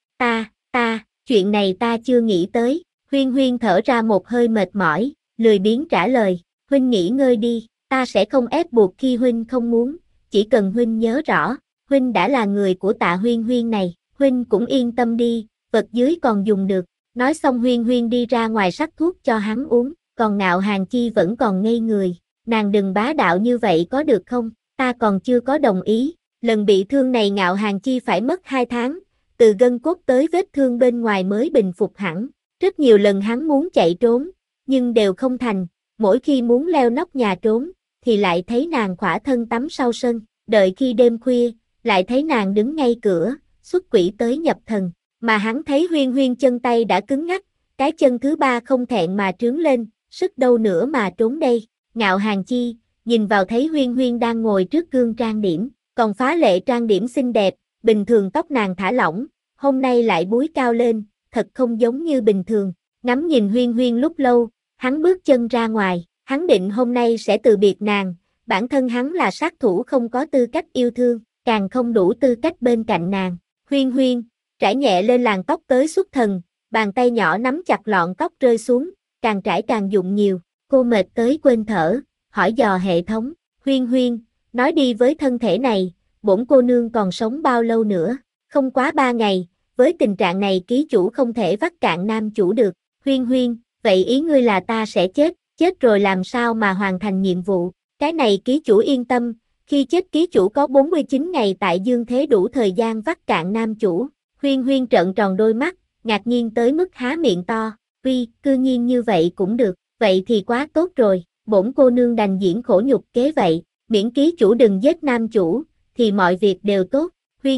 chuyện này ta chưa nghĩ tới. Huyên Huyên thở ra một hơi mệt mỏi, lười biếng trả lời, huynh nghỉ ngơi đi, ta sẽ không ép buộc khi huynh không muốn, chỉ cần huynh nhớ rõ, huynh đã là người của Tạ Huyên Huyên này, huynh cũng yên tâm đi, vật dưới còn dùng được. Nói xong Huyên Huyên đi ra ngoài sắc thuốc cho hắn uống, còn Ngạo Hàn Chi vẫn còn ngây người, nàng đừng bá đạo như vậy có được không, ta còn chưa có đồng ý. Lần bị thương này Ngạo Hàn Chi phải mất 2 tháng, từ gân cốt tới vết thương bên ngoài mới bình phục hẳn. Rất nhiều lần hắn muốn chạy trốn, nhưng đều không thành, mỗi khi muốn leo nóc nhà trốn, thì lại thấy nàng khỏa thân tắm sau sân, đợi khi đêm khuya, lại thấy nàng đứng ngay cửa, xuất quỷ tới nhập thần, mà hắn thấy Huyên Huyên chân tay đã cứng ngắc, cái chân thứ 3 không thẹn mà trướng lên, sức đâu nữa mà trốn đây. Ngạo Hàn Chi, nhìn vào thấy Huyên Huyên đang ngồi trước gương trang điểm, còn phá lệ trang điểm xinh đẹp, bình thường tóc nàng thả lỏng, hôm nay lại búi cao lên, thật không giống như bình thường. Ngắm nhìn Huyên Huyên lúc lâu, hắn bước chân ra ngoài, hắn định hôm nay sẽ từ biệt nàng, bản thân hắn là sát thủ không có tư cách yêu thương, càng không đủ tư cách bên cạnh nàng. Huyên Huyên, trải nhẹ lên làn tóc tới xuất thần, bàn tay nhỏ nắm chặt lọn tóc rơi xuống, càng trải càng dụng nhiều, cô mệt tới quên thở, hỏi dò hệ thống, Huyên Huyên, nói đi với thân thể này, bổn cô nương còn sống bao lâu nữa, không quá 3 ngày, với tình trạng này ký chủ không thể vắt cạn nam chủ được. Huyên Huyên, vậy ý ngươi là ta sẽ chết rồi làm sao mà hoàn thành nhiệm vụ, cái này ký chủ yên tâm, khi chết ký chủ có 49 ngày tại dương thế đủ thời gian vắt cạn nam chủ. Huyên Huyên trợn tròn đôi mắt, ngạc nhiên tới mức há miệng to, cư nhiên như vậy cũng được, vậy thì quá tốt rồi, bổn cô nương đành diễn khổ nhục kế vậy, miễn ký chủ đừng giết nam chủ, thì mọi việc đều tốt.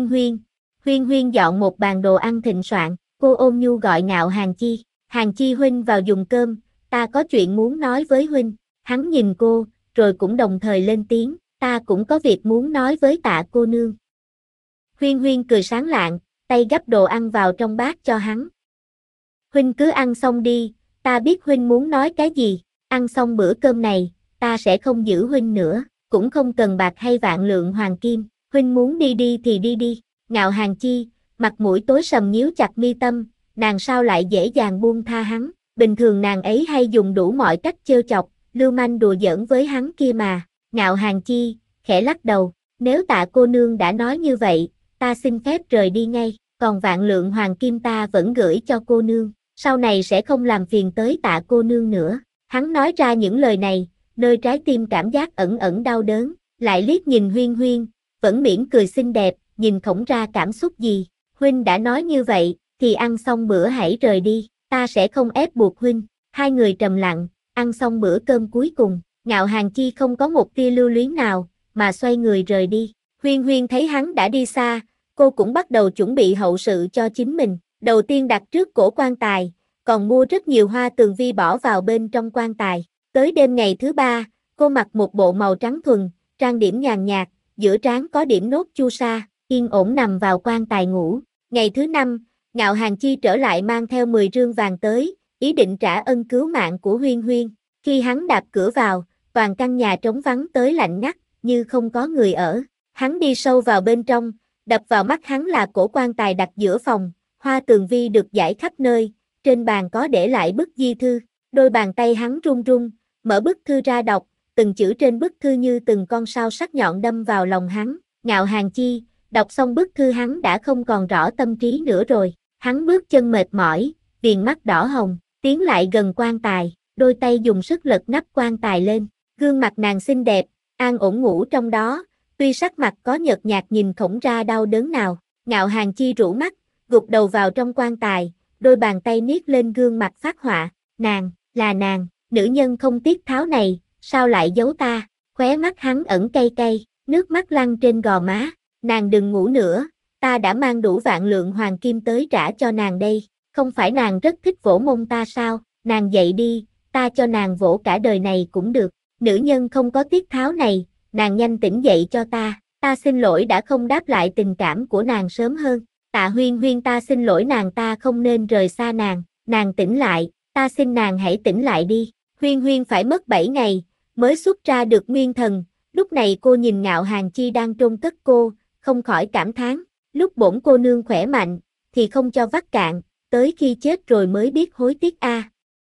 Huyên Huyên dọn một bàn đồ ăn thịnh soạn, cô ôm nhu gọi Ngạo Hàn Chi, Hàn Chi huynh vào dùng cơm, ta có chuyện muốn nói với huynh. Hắn nhìn cô, rồi cũng đồng thời lên tiếng, ta cũng có việc muốn nói với Tạ cô nương. Huyên Huyên cười sáng lạng, tay gắp đồ ăn vào trong bát cho hắn. Huynh cứ ăn xong đi, ta biết huynh muốn nói cái gì, ăn xong bữa cơm này, ta sẽ không giữ huynh nữa, cũng không cần bạc hay vạn lượng hoàng kim, huynh muốn đi đi thì đi đi. Ngạo Hàn Chi, mặt mũi tối sầm nhíu chặt mi tâm, nàng sao lại dễ dàng buông tha hắn, bình thường nàng ấy hay dùng đủ mọi cách trêu chọc, lưu manh đùa giỡn với hắn kia mà. Ngạo Hàn Chi, khẽ lắc đầu, nếu Tạ cô nương đã nói như vậy, ta xin phép rời đi ngay, còn vạn lượng hoàng kim ta vẫn gửi cho cô nương, sau này sẽ không làm phiền tới Tạ cô nương nữa. Hắn nói ra những lời này, nơi trái tim cảm giác ẩn ẩn đau đớn, lại liếc nhìn Huyên Huyên, vẫn mỉm cười xinh đẹp, nhìn không ra cảm xúc gì. Huynh đã nói như vậy, thì ăn xong bữa hãy rời đi, ta sẽ không ép buộc huynh. Hai người trầm lặng, ăn xong bữa cơm cuối cùng, Ngạo Hàn Chi không có một tia lưu luyến nào, mà xoay người rời đi. Huyên Huyên thấy hắn đã đi xa, cô cũng bắt đầu chuẩn bị hậu sự cho chính mình. Đầu tiên đặt trước cổ quan tài, còn mua rất nhiều hoa tường vi bỏ vào bên trong quan tài. Tới đêm ngày thứ 3, cô mặc một bộ màu trắng thuần, trang điểm nhàn nhạt, giữa trán có điểm nốt chu sa, yên ổn nằm vào quan tài ngủ. Ngày thứ 5, Ngạo Hàn Chi trở lại mang theo 10 rương vàng tới, ý định trả ân cứu mạng của Huyên Huyên. Khi hắn đạp cửa vào, toàn căn nhà trống vắng tới lạnh ngắt, như không có người ở. Hắn đi sâu vào bên trong, đập vào mắt hắn là cổ quan tài đặt giữa phòng, hoa tường vi được dải khắp nơi, trên bàn có để lại bức di thư. Đôi bàn tay hắn run run, mở bức thư ra đọc, từng chữ trên bức thư như từng con sao sắc nhọn đâm vào lòng hắn. Ngạo Hàn Chi, đọc xong bức thư hắn đã không còn rõ tâm trí nữa rồi. Hắn bước chân mệt mỏi, viền mắt đỏ hồng, tiến lại gần quan tài, đôi tay dùng sức lật nắp quan tài lên. Gương mặt nàng xinh đẹp, an ổn ngủ trong đó, tuy sắc mặt có nhợt nhạt nhìn không ra đau đớn nào. Ngạo Hàn Chi rũ mắt, gục đầu vào trong quan tài, đôi bàn tay niết lên gương mặt phác họa. Nàng, là nàng, nữ nhân không tiết tháo này, sao lại giấu ta? Khóe mắt hắn ẩn cay cay, nước mắt lăn trên gò má. Nàng đừng ngủ nữa, ta đã mang đủ vạn lượng hoàng kim tới trả cho nàng đây. Không phải nàng rất thích vỗ mông ta sao? Nàng dậy đi, ta cho nàng vỗ cả đời này cũng được. Nữ nhân không có tiết tháo này, nàng nhanh tỉnh dậy cho ta. Ta xin lỗi đã không đáp lại tình cảm của nàng sớm hơn. Tạ Huyên Huyên, ta xin lỗi nàng, ta không nên rời xa nàng. Nàng tỉnh lại, ta xin nàng hãy tỉnh lại đi. Huyên Huyên phải mất 7 ngày, mới xuất ra được nguyên thần. Lúc này cô nhìn Ngạo Hàn Chi đang chôn cất cô, không khỏi cảm thán. Lúc bổn cô nương khỏe mạnh, thì không cho vắt cạn, tới khi chết rồi mới biết hối tiếc a.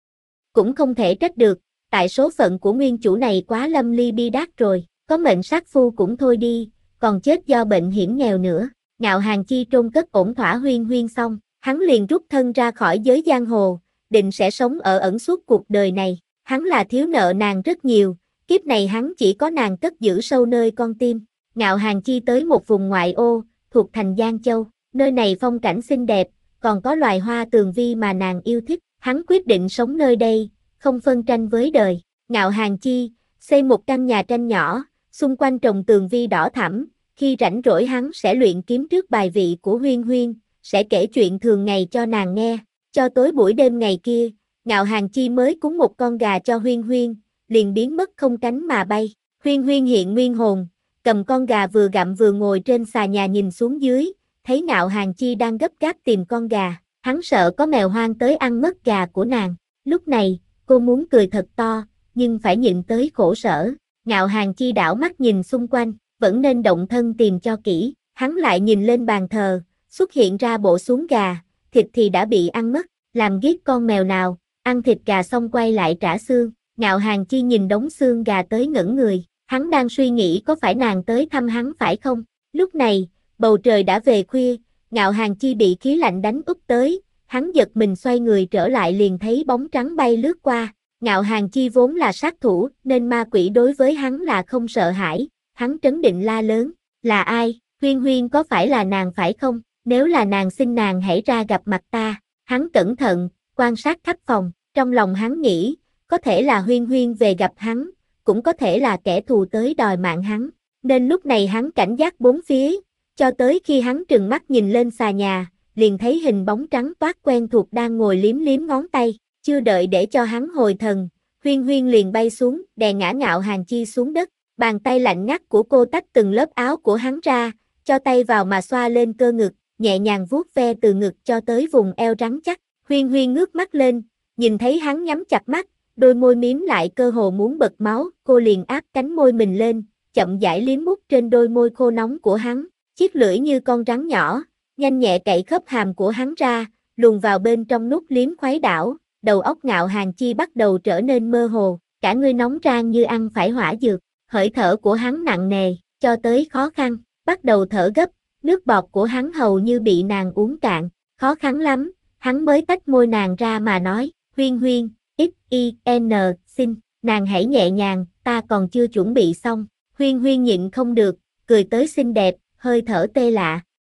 Cũng không thể trách được, tại số phận của nguyên chủ này quá lâm ly bi đát rồi, có mệnh sát phu cũng thôi đi, còn chết do bệnh hiểm nghèo nữa. Ngạo Hàn Chi chôn cất ổn thỏa Huyên Huyên xong, hắn liền rút thân ra khỏi giới giang hồ, định sẽ sống ở ẩn suốt cuộc đời này. Hắn là thiếu nợ nàng rất nhiều, kiếp này hắn chỉ có nàng cất giữ sâu nơi con tim. Ngạo Hàn Chi tới một vùng ngoại ô, thuộc thành Giang Châu, nơi này phong cảnh xinh đẹp, còn có loài hoa tường vi mà nàng yêu thích. Hắn quyết định sống nơi đây, không phân tranh với đời. Ngạo Hàn Chi xây một căn nhà tranh nhỏ, xung quanh trồng tường vi đỏ thẫm. Khi rảnh rỗi hắn sẽ luyện kiếm trước bài vị của Huyên Huyên, sẽ kể chuyện thường ngày cho nàng nghe. Cho tối buổi đêm ngày kia, Ngạo Hàn Chi mới cúng một con gà cho Huyên Huyên, liền biến mất không cánh mà bay. Huyên Huyên hiện nguyên hồn, cầm con gà vừa gặm vừa ngồi trên xà nhà nhìn xuống dưới, thấy Ngạo Hàn Chi đang gấp gáp tìm con gà. Hắn sợ có mèo hoang tới ăn mất gà của nàng. Lúc này, cô muốn cười thật to, nhưng phải nhịn tới khổ sở. Ngạo Hàn Chi đảo mắt nhìn xung quanh, vẫn nên động thân tìm cho kỹ. Hắn lại nhìn lên bàn thờ, xuất hiện ra bộ xuống gà, thịt thì đã bị ăn mất, làm ghét con mèo nào, ăn thịt gà xong quay lại trả xương. Ngạo Hàn Chi nhìn đống xương gà tới ngẩn người, hắn đang suy nghĩ có phải nàng tới thăm hắn phải không? Lúc này, bầu trời đã về khuya, Ngạo Hàn Chi bị khí lạnh đánh úp tới, hắn giật mình xoay người trở lại liền thấy bóng trắng bay lướt qua. Ngạo Hàn Chi vốn là sát thủ, nên ma quỷ đối với hắn là không sợ hãi, hắn trấn định la lớn, là ai? Huyên Huyên có phải là nàng phải không? Nếu là nàng xin nàng hãy ra gặp mặt ta. Hắn cẩn thận, quan sát khắp phòng, trong lòng hắn nghĩ, có thể là Huyên Huyên về gặp hắn, cũng có thể là kẻ thù tới đòi mạng hắn, nên lúc này hắn cảnh giác bốn phía, cho tới khi hắn trừng mắt nhìn lên xà nhà, liền thấy hình bóng trắng toát quen thuộc đang ngồi liếm liếm ngón tay, chưa đợi để cho hắn hồi thần, Huyên Huyên liền bay xuống, đè ngã Ngạo Hàn Chi xuống đất, bàn tay lạnh ngắt của cô tách từng lớp áo của hắn ra, cho tay vào mà xoa lên cơ ngực, nhẹ nhàng vuốt ve từ ngực cho tới vùng eo rắn chắc. Huyên Huyên ngước mắt lên, nhìn thấy hắn nhắm chặt mắt, đôi môi mím lại cơ hồ muốn bật máu, cô liền áp cánh môi mình lên, chậm rãi liếm mút trên đôi môi khô nóng của hắn, chiếc lưỡi như con rắn nhỏ, nhanh nhẹ cạy khớp hàm của hắn ra, luồn vào bên trong nút liếm khuấy đảo, đầu óc Ngạo Hàn Chi bắt đầu trở nên mơ hồ, cả người nóng rang như ăn phải hỏa dược, hơi thở của hắn nặng nề, cho tới khó khăn, bắt đầu thở gấp, nước bọt của hắn hầu như bị nàng uống cạn, khó khăn lắm, hắn mới tách môi nàng ra mà nói, Huyên Huyên, X-I-N, xin, nàng hãy nhẹ nhàng, ta còn chưa chuẩn bị xong. Huyên Huyên nhịn không được, cười tới xinh đẹp, hơi thở tê lạ.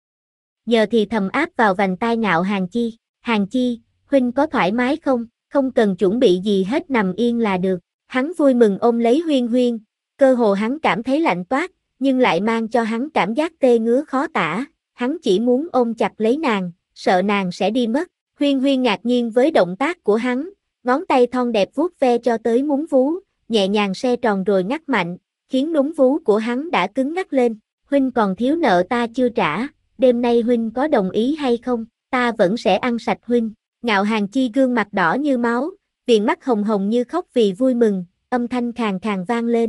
Nhờ thì thầm áp vào vành tai Ngạo Hàn Chi, Huynh có thoải mái không, không cần chuẩn bị gì hết, nằm yên là được. Hắn vui mừng ôm lấy Huyên Huyên, cơ hồ hắn cảm thấy lạnh toát, nhưng lại mang cho hắn cảm giác tê ngứa khó tả, hắn chỉ muốn ôm chặt lấy nàng, sợ nàng sẽ đi mất. Huyên Huyên ngạc nhiên với động tác của hắn, ngón tay thon đẹp vuốt ve cho tới múm vú, nhẹ nhàng xe tròn rồi ngắt mạnh, khiến núm vú của hắn đã cứng ngắc lên. Huynh còn thiếu nợ ta chưa trả, đêm nay Huynh có đồng ý hay không, ta vẫn sẽ ăn sạch Huynh. Ngạo Hàn Chi gương mặt đỏ như máu, viền mắt hồng hồng như khóc vì vui mừng, âm thanh khàn khàn vang lên,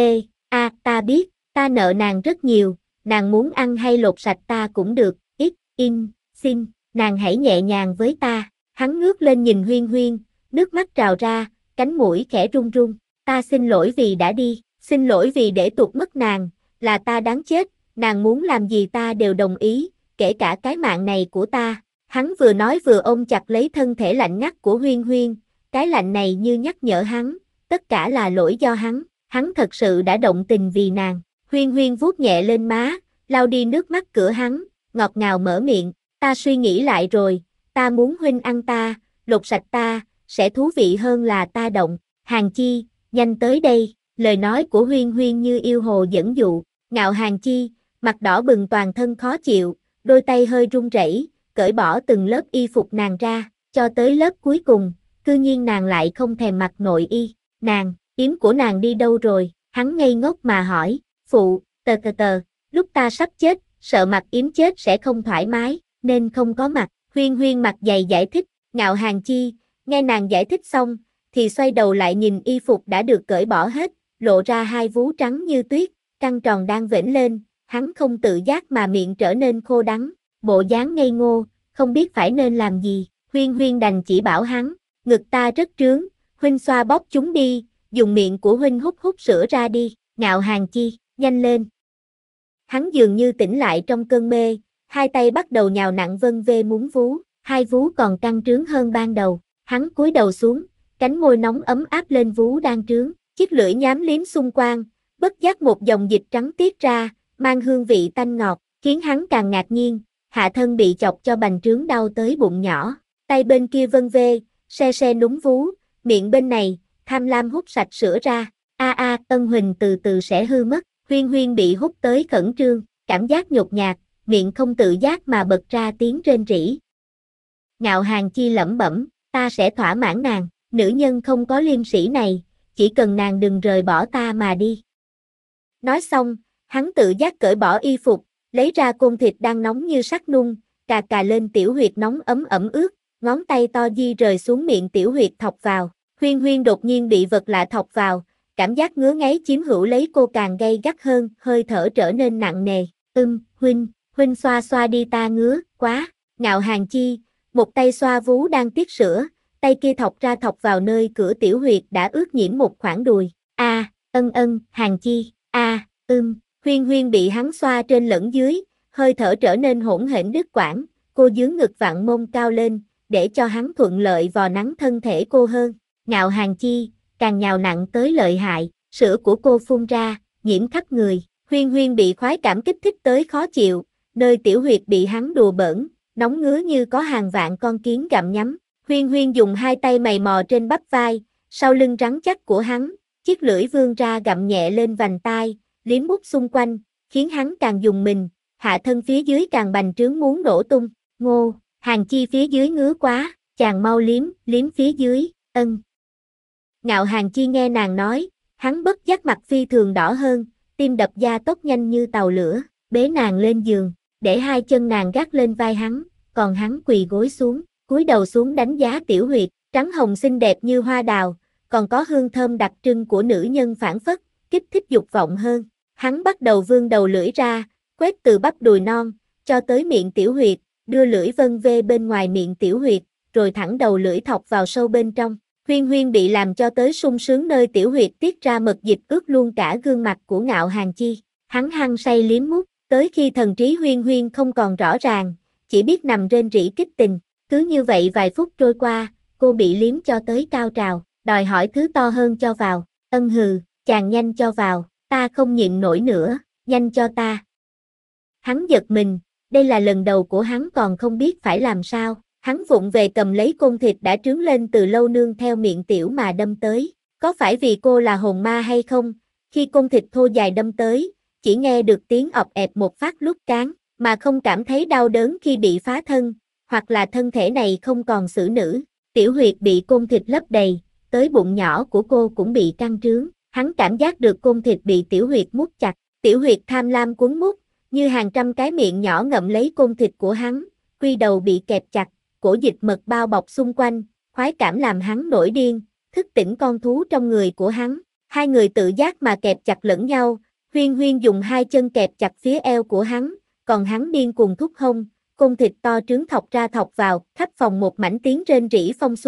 ta biết, ta nợ nàng rất nhiều, nàng muốn ăn hay lột sạch ta cũng được, xin, nàng hãy nhẹ nhàng với ta. Hắn ngước lên nhìn Huyên Huyên, nước mắt trào ra, cánh mũi khẽ run run. Ta xin lỗi vì đã đi, xin lỗi vì để tuột mất nàng, là ta đáng chết, nàng muốn làm gì ta đều đồng ý, kể cả cái mạng này của ta. Hắn vừa nói vừa ôm chặt lấy thân thể lạnh ngắt của Huyên Huyên, cái lạnh này như nhắc nhở hắn, tất cả là lỗi do hắn thật sự đã động tình vì nàng. Huyên Huyên vuốt nhẹ lên má, lau đi nước mắt cửa hắn, ngọt ngào mở miệng, ta suy nghĩ lại rồi, ta muốn huynh ăn ta, lột sạch ta, sẽ thú vị hơn là ta động. Hàn Chi, nhanh tới đây, lời nói của Huyên Huyên như yêu hồ dẫn dụ. Ngạo Hàn Chi, mặt đỏ bừng toàn thân khó chịu, đôi tay hơi run rẩy, cởi bỏ từng lớp y phục nàng ra, cho tới lớp cuối cùng, cư nhiên nàng lại không thèm mặc nội y. Nàng, yếm của nàng đi đâu rồi? Hắn ngây ngốc mà hỏi. Phụ, lúc ta sắp chết, sợ mặc yếm chết sẽ không thoải mái, nên không có mặc. Huyên Huyên mặt dày giải thích. Ngạo Hàn Chi, nghe nàng giải thích xong, thì xoay đầu lại nhìn y phục đã được cởi bỏ hết, lộ ra hai vú trắng như tuyết, căng tròn đang vểnh lên, hắn không tự giác mà miệng trở nên khô đắng, bộ dáng ngây ngô, không biết phải nên làm gì. Huyên Huyên đành chỉ bảo hắn, ngực ta rất trướng, huynh xoa bóp chúng đi, dùng miệng của huynh hút hút sữa ra đi. Ngạo Hàn Chi, nhanh lên. Hắn dường như tỉnh lại trong cơn mê, hai tay bắt đầu nhào nặn vân vê muốn vú, hai vú còn căng trướng hơn ban đầu. Hắn cúi đầu xuống, cánh môi nóng ấm áp lên vú đang trướng, chiếc lưỡi nhám liếm xung quanh, bất giác một dòng dịch trắng tiết ra, mang hương vị tanh ngọt, khiến hắn càng ngạc nhiên, hạ thân bị chọc cho bành trướng đau tới bụng nhỏ, tay bên kia vân vê, se se núm vú, miệng bên này, tham lam hút sạch sữa ra, Ân Huỳnh từ từ sẽ hư mất. Huyên Huyên bị hút tới khẩn trương, cảm giác nhột nhạt, miệng không tự giác mà bật ra tiếng rên rỉ. Ngạo Hàn Chi lẩm bẩm, ta sẽ thỏa mãn nàng, nữ nhân không có liêm sỉ này, chỉ cần nàng đừng rời bỏ ta mà đi. Nói xong, hắn tự giác cởi bỏ y phục, lấy ra côn thịt đang nóng như sắt nung, cà cà lên tiểu huyệt nóng ấm ẩm ướt, ngón tay to di rời xuống miệng tiểu huyệt thọc vào. Huyên Huyên đột nhiên bị vật lạ thọc vào, cảm giác ngứa ngáy chiếm hữu lấy cô càng gay gắt hơn, hơi thở trở nên nặng nề. Huynh xoa xoa đi ta ngứa, quá. Ngạo Hàn Chi, một tay xoa vú đang tiết sữa, tay kia thọc ra thọc vào nơi cửa tiểu huyệt đã ướt nhiễm một khoảng đùi. Hàn Chi, Huyên Huyên bị hắn xoa trên lẫn dưới, hơi thở trở nên hỗn hển đứt quãng, cô dướng ngực vặn mông cao lên, để cho hắn thuận lợi vò nắn thân thể cô hơn. Ngạo Hàn Chi, càng nhào nặng tới lợi hại, sữa của cô phun ra, nhiễm khắp người. Huyên Huyên bị khoái cảm kích thích tới khó chịu, nơi tiểu huyệt bị hắn đùa bỡn, nóng ngứa như có hàng vạn con kiến gặm nhấm. Huyên Huyên dùng hai tay mày mò trên bắp vai, sau lưng rắn chắc của hắn, chiếc lưỡi vươn ra gặm nhẹ lên vành tai, liếm mút xung quanh, khiến hắn càng dùng mình, hạ thân phía dưới càng bành trướng muốn nổ tung. Ngô, Hàn Chi phía dưới ngứa quá, chàng mau liếm phía dưới, Ngạo Hàn Chi nghe nàng nói, hắn bất giác mặt phi thường đỏ hơn, tim đập gia tốc nhanh như tàu lửa, bế nàng lên giường, để hai chân nàng gác lên vai hắn, còn hắn quỳ gối xuống, cúi đầu xuống đánh giá tiểu huyệt, trắng hồng xinh đẹp như hoa đào, còn có hương thơm đặc trưng của nữ nhân phảng phất, kích thích dục vọng hơn. Hắn bắt đầu vươn đầu lưỡi ra, quét từ bắp đùi non, cho tới miệng tiểu huyệt, đưa lưỡi vân vê bên ngoài miệng tiểu huyệt, rồi thẳng đầu lưỡi thọc vào sâu bên trong. Huyên Huyên bị làm cho tới sung sướng nơi tiểu huyệt tiết ra mật dịch ướt luôn cả gương mặt của Ngạo Hàn Chi. Hắn hăng say liếm mút, tới khi thần trí Huyên Huyên không còn rõ ràng, chỉ biết nằm rên rỉ kích tình. Cứ như vậy vài phút trôi qua, cô bị liếm cho tới cao trào, đòi hỏi thứ to hơn cho vào. Chàng nhanh cho vào, ta không nhịn nổi nữa, nhanh cho ta. Hắn giật mình, đây là lần đầu của hắn còn không biết phải làm sao. Hắn vụng về cầm lấy côn thịt đã trướng lên từ lâu nương theo miệng tiểu mà đâm tới. Có phải vì cô là hồn ma hay không? Khi côn thịt thô dài đâm tới, chỉ nghe được tiếng ọp ẹp một phát lúc cán, mà không cảm thấy đau đớn khi bị phá thân, hoặc là thân thể này không còn xử nữ. Tiểu huyệt bị côn thịt lấp đầy, tới bụng nhỏ của cô cũng bị căng trướng. Hắn cảm giác được côn thịt bị tiểu huyệt mút chặt, tiểu huyệt tham lam cuốn mút, như hàng trăm cái miệng nhỏ ngậm lấy côn thịt của hắn, quy đầu bị kẹp chặt. Cổ dịch mật bao bọc xung quanh, khoái cảm làm hắn nổi điên, thức tỉnh con thú trong người của hắn. Hai người tự giác mà kẹp chặt lẫn nhau, Huyên Huyên dùng hai chân kẹp chặt phía eo của hắn, còn hắn điên cuồng thúc hông, côn thịt to trướng thọc ra thọc vào, khắp phòng một mảnh tiếng rên rỉ phong xuân.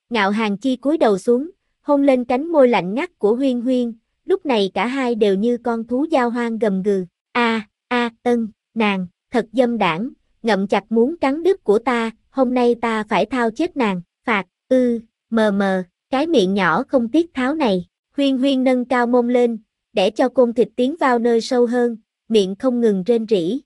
Ngạo Hàn Chi cúi đầu xuống, hôn lên cánh môi lạnh ngắt của Huyên Huyên, lúc này cả hai đều như con thú giao hoang gầm gừ. Nàng, thật dâm đảng, ngậm chặt muốn cắn đứt của ta, hôm nay ta phải thao chết nàng, phạt, cái miệng nhỏ không tiết tháo này. Huyên Huyên nâng cao mông lên, để cho côn thịt tiến vào nơi sâu hơn, miệng không ngừng rên rỉ.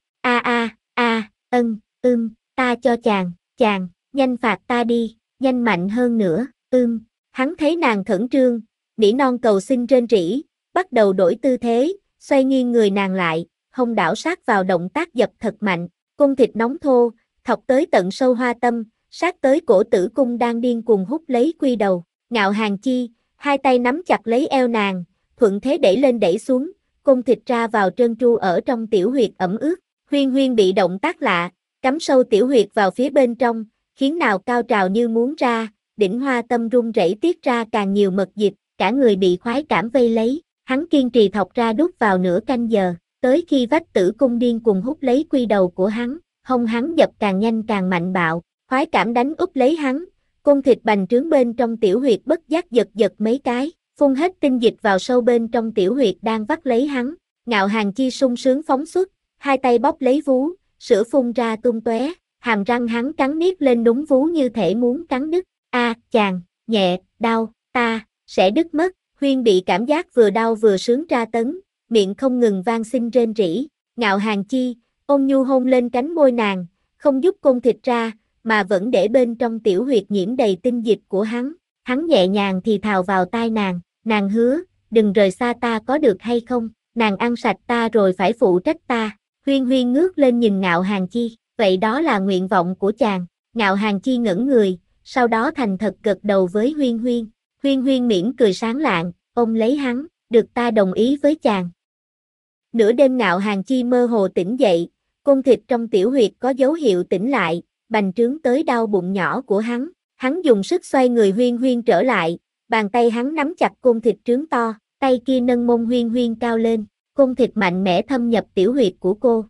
Ta cho chàng, nhanh phạt ta đi, nhanh mạnh hơn nữa, Hắn thấy nàng khẩn trương, nỉ non cầu xin rên rỉ, bắt đầu đổi tư thế, xoay nghiêng người nàng lại, hông đảo sát vào động tác dập thật mạnh, cung thịt nóng thô, thọc tới tận sâu hoa tâm, sát tới cổ tử cung đang điên cuồng hút lấy quy đầu. Ngạo Hàn Chi, hai tay nắm chặt lấy eo nàng, thuận thế đẩy lên đẩy xuống, cung thịt ra vào trơn tru ở trong tiểu huyệt ẩm ướt. Huyên Huyên bị động tác lạ, cắm sâu tiểu huyệt vào phía bên trong, khiến nào cao trào như muốn ra, đỉnh hoa tâm run rẩy tiết ra càng nhiều mật dịch, cả người bị khoái cảm vây lấy, hắn kiên trì thọc ra đút vào nửa canh giờ, tới khi vách tử cung điên cuồng hút lấy quy đầu của hắn, hông hắn dập càng nhanh càng mạnh bạo, khoái cảm đánh úp lấy hắn, cung thịt bành trướng bên trong tiểu huyệt bất giác giật giật mấy cái, phun hết tinh dịch vào sâu bên trong tiểu huyệt đang vắt lấy hắn. Ngạo Hàn Chi sung sướng phóng xuất, hai tay bóp lấy vú, sữa phun ra tung tóe, hàm răng hắn cắn niết lên đúng vú như thể muốn cắn đứt. Chàng, nhẹ, đau, ta sẽ đứt mất. Huyên bị cảm giác vừa đau vừa sướng tra tấn, miệng không ngừng van xin rên rỉ. Ngạo Hàn Chi ôn nhu hôn lên cánh môi nàng, không giúp côn thịt ra, mà vẫn để bên trong tiểu huyệt nhiễm đầy tinh dịch của hắn. Hắn nhẹ nhàng thì thào vào tai nàng hứa, đừng rời xa ta có được hay không, nàng ăn sạch ta rồi phải phụ trách ta. Huyên Huyên ngước lên nhìn Ngạo Hàn Chi, vậy đó là nguyện vọng của chàng. Ngạo Hàn Chi ngẩn người, sau đó thành thật gật đầu với Huyên Huyên. Huyên Huyên mỉm cười sáng lạng, ôm lấy hắn, được ta đồng ý với chàng. Nửa đêm Ngạo Hàn Chi mơ hồ tỉnh dậy, côn thịt trong tiểu huyệt có dấu hiệu tỉnh lại, bành trướng tới đau bụng nhỏ của hắn. Hắn dùng sức xoay người Huyên Huyên trở lại, bàn tay hắn nắm chặt côn thịt trướng to, tay kia nâng mông Huyên Huyên cao lên, côn thịt mạnh mẽ thâm nhập tiểu huyệt của cô.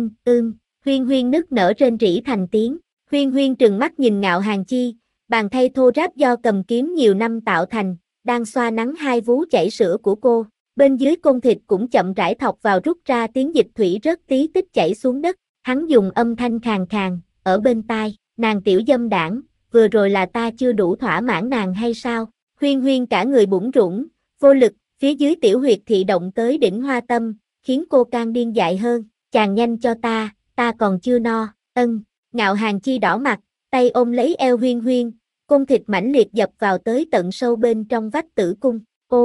Huyên Huyên nức nở rên rỉ thành tiếng. Huyên Huyên trừng mắt nhìn Ngạo Hàn Chi, bàn tay thô ráp do cầm kiếm nhiều năm tạo thành, đang xoa nắng hai vú chảy sữa của cô. Bên dưới côn thịt cũng chậm rãi thọc vào rút ra tiếng dịch thủy rớt tí tích chảy xuống đất. Hắn dùng âm thanh khàn khàn, ở bên tai, nàng tiểu dâm đảng, vừa rồi là ta chưa đủ thỏa mãn nàng hay sao? Huyên Huyên cả người bủn rủn, vô lực, phía dưới tiểu huyệt thị động tới đỉnh hoa tâm, khiến cô càng điên dại hơn. Chàng nhanh cho ta còn chưa no. Ngạo Hàn Chi đỏ mặt, tay ôm lấy eo Huyên Huyên, côn thịt mãnh liệt dập vào tới tận sâu bên trong vách tử cung.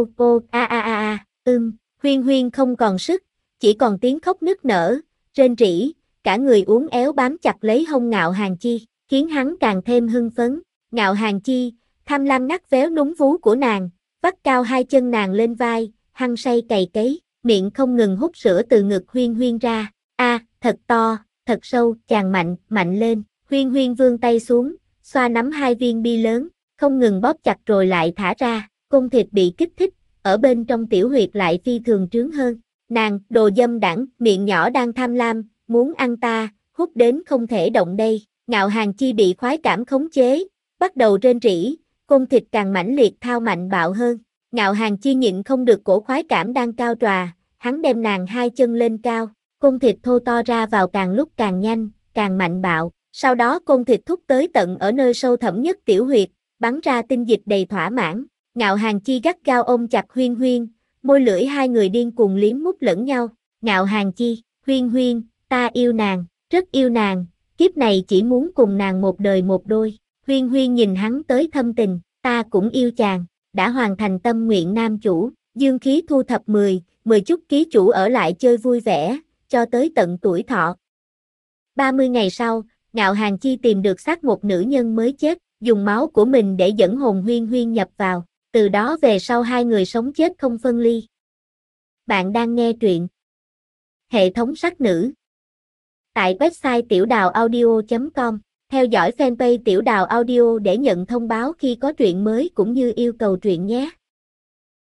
Huyên Huyên không còn sức, chỉ còn tiếng khóc nức nở, rên rỉ, cả người uốn éo bám chặt lấy hông Ngạo Hàn Chi, khiến hắn càng thêm hưng phấn. Ngạo Hàn Chi tham lam ngắt véo núm vú của nàng, vắt cao hai chân nàng lên vai, hăng say cày cấy, miệng không ngừng hút sữa từ ngực Huyên Huyên ra. Thật to, thật sâu, chàng mạnh lên. Huyên Huyên vươn tay xuống, xoa nắm hai viên bi lớn, không ngừng bóp chặt rồi lại thả ra, cung thịt bị kích thích, ở bên trong tiểu huyệt lại phi thường trướng hơn. Nàng, đồ dâm đảng, miệng nhỏ đang tham lam, muốn ăn ta, hút đến không thể động đây. Ngạo Hàn Chi bị khoái cảm khống chế, bắt đầu rên rỉ, cung thịt càng mãnh liệt thao mạnh bạo hơn. Ngạo Hàn Chi nhịn không được cổ khoái cảm đang cao tròa, hắn đem nàng hai chân lên cao, cung thịt thô to ra vào càng lúc càng nhanh, càng mạnh bạo. Sau đó côn thịt thúc tới tận ở nơi sâu thẳm nhất tiểu huyệt, bắn ra tinh dịch đầy thỏa mãn. Ngạo Hàn Chi gắt gao ôm chặt Huyên Huyên, môi lưỡi hai người điên cuồng liếm mút lẫn nhau. Ngạo Hàn Chi, Huyên Huyên, ta yêu nàng, rất yêu nàng, kiếp này chỉ muốn cùng nàng một đời một đôi. Huyên Huyên nhìn hắn tới thâm tình, ta cũng yêu chàng, đã hoàn thành tâm nguyện nam chủ. Dương khí thu thập 10 chút ký chủ ở lại chơi vui vẻ, cho tới tận tuổi thọ. 30 ngày sau, Ngạo Hàn Chi tìm được xác một nữ nhân mới chết, dùng máu của mình để dẫn hồn Huyên Huyên nhập vào, từ đó về sau hai người sống chết không phân ly. Bạn đang nghe truyện Hệ thống sắc nữ tại website tiểu đào audio.com, theo dõi fanpage Tiểu Đào Audio để nhận thông báo khi có truyện mới cũng như yêu cầu truyện nhé.